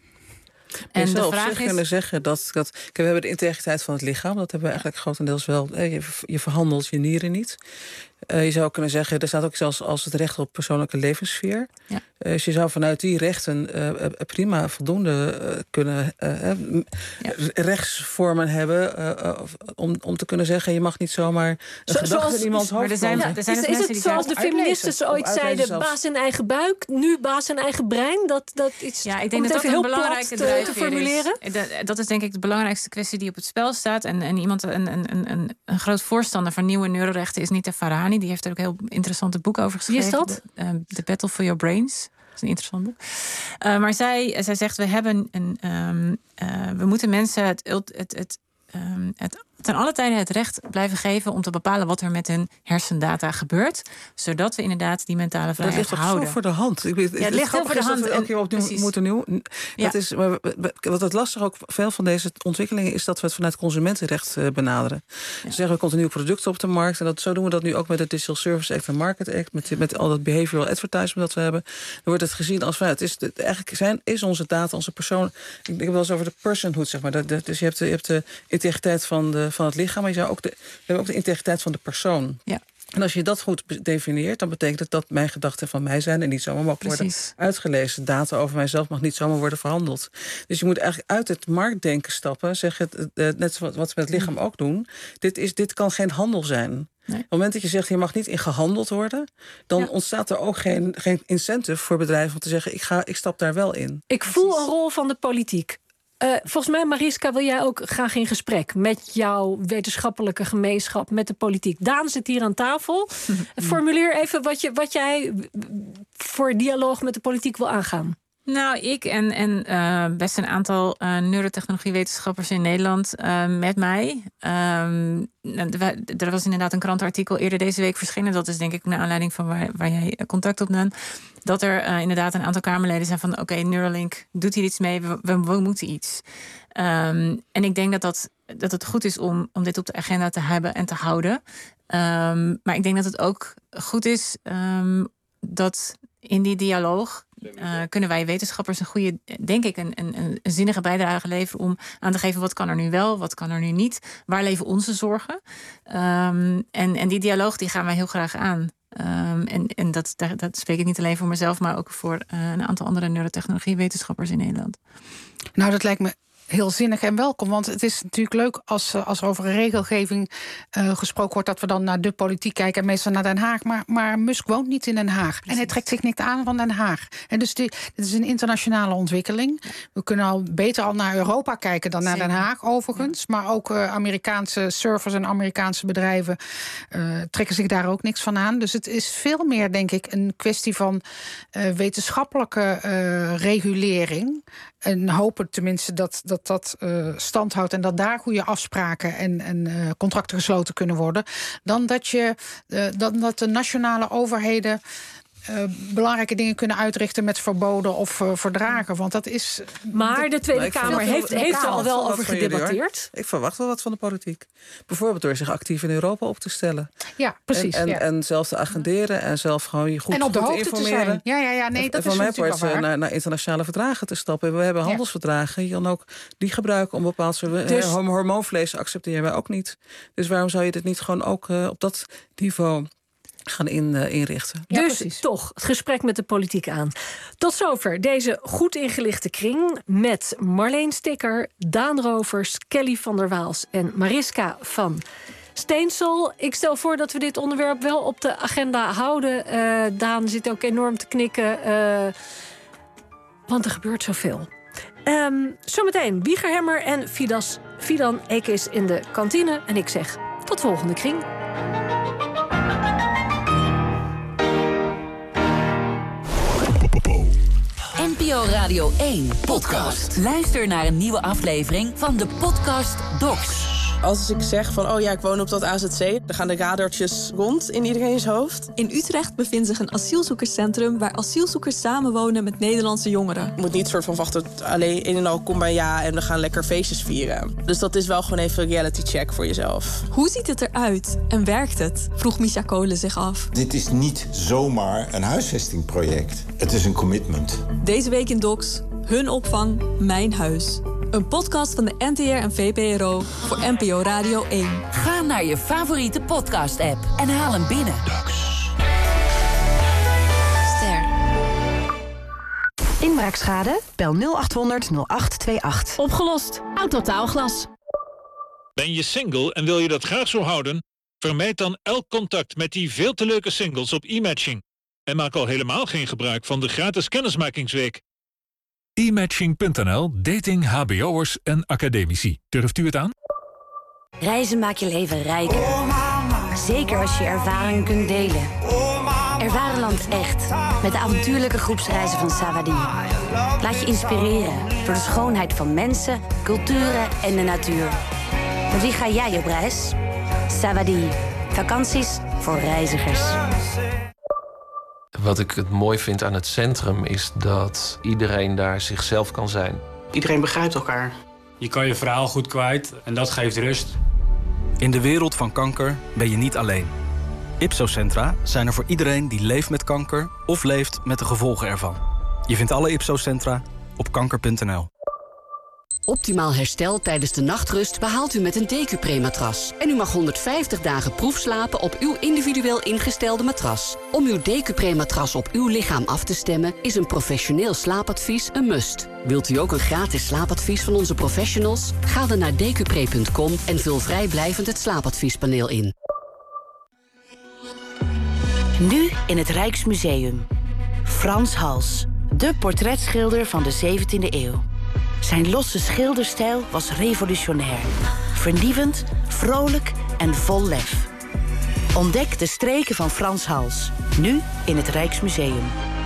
En je zou op zich is... kunnen zeggen dat, dat... Kijk, we hebben de integriteit van het lichaam. Dat hebben we eigenlijk grotendeels wel. Je, je verhandelt je nieren niet. Uh, je zou kunnen zeggen, er staat ook zelfs als het recht op persoonlijke levenssfeer. Ja. Uh, dus je zou vanuit die rechten uh, uh, prima voldoende uh, kunnen uh, ja. rechtsvormen hebben uh, uh, om, om te kunnen zeggen, je mag niet zomaar een Zo, gedachte in iemands hoofd. Er zijn, ja, er zijn is, is het zoals de feministes ooit zeiden, zelfs. Baas in eigen buik, nu baas in eigen brein? Dat, dat iets, ja, ik denk dat dat een belangrijke te, te formuleren. Is. Dat, dat is denk ik de belangrijkste kwestie die op het spel staat. En, en iemand, een, een, een, een groot voorstander van nieuwe neurorechten is Nita Farahani. Die heeft er ook een heel interessante boek over geschreven. Wie is dat? The, uh, The Battle for Your Brains. Dat is een interessant boek. Uh, maar zij, zij zegt, we hebben een, um, uh, we moeten mensen het, het, het, um, het ten alle tijde het recht blijven geven om te bepalen wat er met hun hersendata gebeurt, zodat we inderdaad die mentale vrijheid houden. Dat ligt toch zo voor de hand. Ik weet, ja, het ligt heel voor de hand. Dat we elke keer opnieuw moeten nieuw. Ja. Dat is, maar wat het lastig ook veel van deze ontwikkelingen is dat we het vanuit consumentenrecht uh, benaderen. Ja. Ze zeggen, er komt een nieuw product op de markt. En dat, zo doen we dat nu ook met het Digital Service Act en Market Act, met, met al dat behavioral advertisement dat we hebben. Dan wordt het gezien als van, ja, het is het, eigenlijk zijn, is onze data, onze persoon. Ik heb wel eens over de personhood, zeg maar. Dat, dat, dus je hebt, de, je hebt de integriteit van, de, van het lichaam, maar je zou ook de, we hebben ook de integriteit van de persoon. Ja. En als je dat goed definieert, dan betekent het dat mijn gedachten van mij zijn en niet zomaar mogen worden uitgelezen. Data over mijzelf mag niet zomaar worden verhandeld. Dus je moet eigenlijk uit het marktdenken stappen. Zeg het, net wat we met het lichaam ook doen. Dit, is, dit kan geen handel zijn. Nee. Op het moment dat je zegt, je mag niet in gehandeld worden, dan ja. ontstaat er ook geen, geen incentive voor bedrijven om te zeggen, ik, ga, ik stap daar wel in. Ik voel Precies. een rol van de politiek. Uh, volgens mij, Mariska, wil jij ook graag in gesprek met jouw wetenschappelijke gemeenschap, met de politiek. Daan zit hier aan tafel. Formuleer even wat, je, wat jij voor dialoog met de politiek wil aangaan. Nou, ik en, en uh, best een aantal uh, neurotechnologie-wetenschappers in Nederland uh, met mij. Um, er was inderdaad een krantenartikel eerder deze week verschenen. Dat is denk ik naar aanleiding van waar, waar jij contact op nam. Dat er uh, inderdaad een aantal Kamerleden zijn van, oké, okay, Neuralink doet hier iets mee, we, we, we moeten iets. Um, en ik denk dat, dat, dat het goed is om, om dit op de agenda te hebben en te houden. Um, maar ik denk dat het ook goed is um, dat in die dialoog uh, kunnen wij wetenschappers een goede, denk ik, een, een, een zinnige bijdrage leveren om aan te geven wat kan er nu wel, wat kan er nu niet, waar leven onze zorgen. Um, en, en die dialoog die gaan wij heel graag aan. Um, en en dat, dat, dat spreek ik niet alleen voor mezelf, maar ook voor uh, een aantal andere neurotechnologie-wetenschappers in Nederland. Nou, dat lijkt me heel zinnig en welkom. Want het is natuurlijk leuk als, als er over regelgeving uh, gesproken wordt, dat we dan naar de politiek kijken en meestal naar Den Haag. Maar, maar Musk woont niet in Den Haag. Precies. En hij trekt zich niet aan van Den Haag. En dus die, dit is een internationale ontwikkeling. We kunnen al beter al naar Europa kijken dan naar Den Haag, overigens. Ja. Maar ook uh, Amerikaanse surfers en Amerikaanse bedrijven uh, trekken zich daar ook niks van aan. Dus het is veel meer, denk ik, een kwestie van uh, wetenschappelijke uh, regulering. En hopen tenminste dat dat, dat uh, stand houdt en dat daar goede afspraken en, en uh, contracten gesloten kunnen worden. Dan dat, je, uh, dan dat de nationale overheden Uh, belangrijke dingen kunnen uitrichten met verboden of uh, verdragen. Want dat is. Maar de Tweede Kamer heeft, heeft er al wel over gedebatteerd. Ik verwacht wel wat van de politiek. Bijvoorbeeld door zich actief in Europa op te stellen. Ja, precies. En, en, ja. en zelf te agenderen en zelf gewoon je goed, en op de goed te hoogte informeren. Te zijn. Ja, ja, ja, nee, en, dat en is van mij natuurlijk wordt naar, naar internationale verdragen te stappen. We hebben handelsverdragen. Je kan ook die gebruiken om bepaald soort dus, hormoonvlees accepteren wij ook niet. Dus waarom zou je dit niet gewoon ook uh, op dat niveau gaan in, uh, inrichten. Ja, dus precies. Toch het gesprek met de politiek aan. Tot zover deze goed ingelichte kring met Marleen Sticker, Daan Rovers, Kelly van der Waals en Mariska van Steensel. Ik stel voor dat we dit onderwerp wel op de agenda houden. Uh, Daan zit ook enorm te knikken, uh, want er gebeurt zoveel. Um, zometeen Wiegerhemmer en Fidas, Fidan Ekis in de kantine. En ik zeg tot volgende kring. N P O Radio één podcast. Luister naar een nieuwe aflevering van de podcast Docs. Als ik zeg van, oh ja, ik woon op dat A Z C, dan gaan de radartjes rond in iedereen's hoofd. In Utrecht bevindt zich een asielzoekerscentrum waar asielzoekers samenwonen met Nederlandse jongeren. Je moet niet soort van wachten, alleen in en al kom bij ja en we gaan lekker feestjes vieren. Dus dat is wel gewoon even een reality check voor jezelf. Hoe ziet het eruit en werkt het? Vroeg Misha Kolen zich af. Dit is niet zomaar een huisvestingproject. Het is een commitment. Deze week in Docs, hun opvang, mijn huis. Een podcast van de N T R en V P R O voor N P O Radio één. Ga naar je favoriete podcast-app en haal hem binnen. Ster. Inbraakschade? Bel nul acht honderd nul acht twee acht. Opgelost. Autotaalglas. Ben je single en wil je dat graag zo houden? Vermijd dan elk contact met die veel te leuke singles op e-matching. En maak al helemaal geen gebruik van de gratis kennismakingsweek. e matching punt n l, dating, hbo'ers en academici. Durft u het aan? Reizen maakt je leven rijker. Zeker als je ervaring kunt delen. Ervaar een land echt. Met de avontuurlijke groepsreizen van Savadi. Laat je inspireren door de schoonheid van mensen, culturen en de natuur. Met wie ga jij op reis? Savadi. Vakanties voor reizigers. Wat ik het mooi vind aan het centrum is dat iedereen daar zichzelf kan zijn. Iedereen begrijpt elkaar. Je kan je verhaal goed kwijt en dat geeft rust. In de wereld van kanker ben je niet alleen. Ipsocentra zijn er voor iedereen die leeft met kanker of leeft met de gevolgen ervan. Je vindt alle Ipsocentra op kanker punt n l. Optimaal herstel tijdens de nachtrust behaalt u met een Decupre-matras. En u mag honderdvijftig dagen proefslapen op uw individueel ingestelde matras. Om uw Decupre-matras op uw lichaam af te stemmen is een professioneel slaapadvies een must. Wilt u ook een gratis slaapadvies van onze professionals? Ga dan naar decupre punt com en vul vrijblijvend het slaapadviespaneel in. Nu in het Rijksmuseum. Frans Hals, de portretschilder van de zeventiende eeuw. Zijn losse schilderstijl was revolutionair. Vernieuwend, vrolijk en vol lef. Ontdek de streken van Frans Hals. Nu in het Rijksmuseum.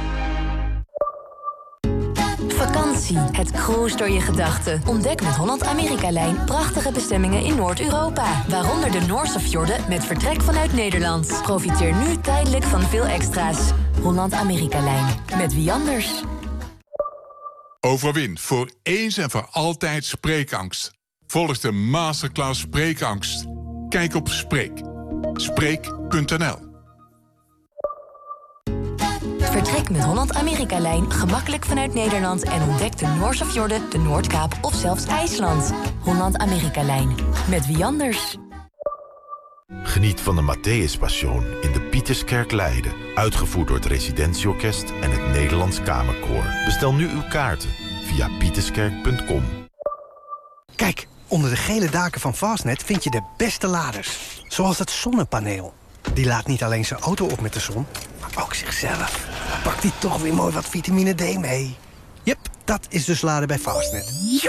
Vakantie. Het cruise door je gedachten. Ontdek met Holland-Amerika-lijn prachtige bestemmingen in Noord-Europa. Waaronder de Noorse fjorden met vertrek vanuit Nederland. Profiteer nu tijdelijk van veel extra's. Holland-Amerika-lijn. Met wie anders? Overwin voor eens en voor altijd spreekangst. Volg de masterclass Spreekangst. Kijk op Spreek. Spreek punt n l. Vertrek met Holland-Amerika-lijn gemakkelijk vanuit Nederland en ontdek de Noorse fjorden, de Noordkaap of zelfs IJsland. Holland-Amerika-lijn. Met wie anders? Geniet van de Matthäus Passion in de Pieterskerk Leiden. Uitgevoerd door het Residentieorkest en het Nederlands Kamerkoor. Bestel nu uw kaarten via pieterskerk punt com. Kijk, onder de gele daken van Fastnet vind je de beste laders. Zoals het zonnepaneel. Die laat niet alleen zijn auto op met de zon, maar ook zichzelf. Pakt die toch weer mooi wat vitamine D mee. Jep, dat is dus laden bij Fastnet.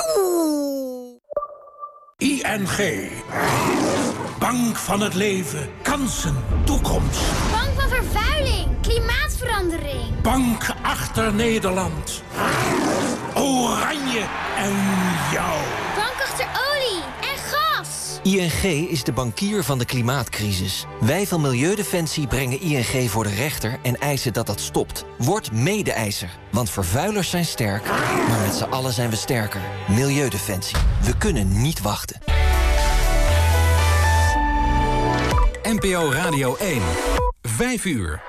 I N G. Bank van het leven. Kansen. Toekomst. Bank van vervuiling. Klimaatverandering. Bank achter Nederland. Oranje en jou. Bank achter olie en gas. I N G is de bankier van de klimaatcrisis. Wij van Milieudefensie brengen I N G voor de rechter en eisen dat dat stopt. Word mede-eiser, want vervuilers zijn sterk, maar met z'n allen zijn we sterker. Milieudefensie. We kunnen niet wachten. N P O Radio één. Vijf uur.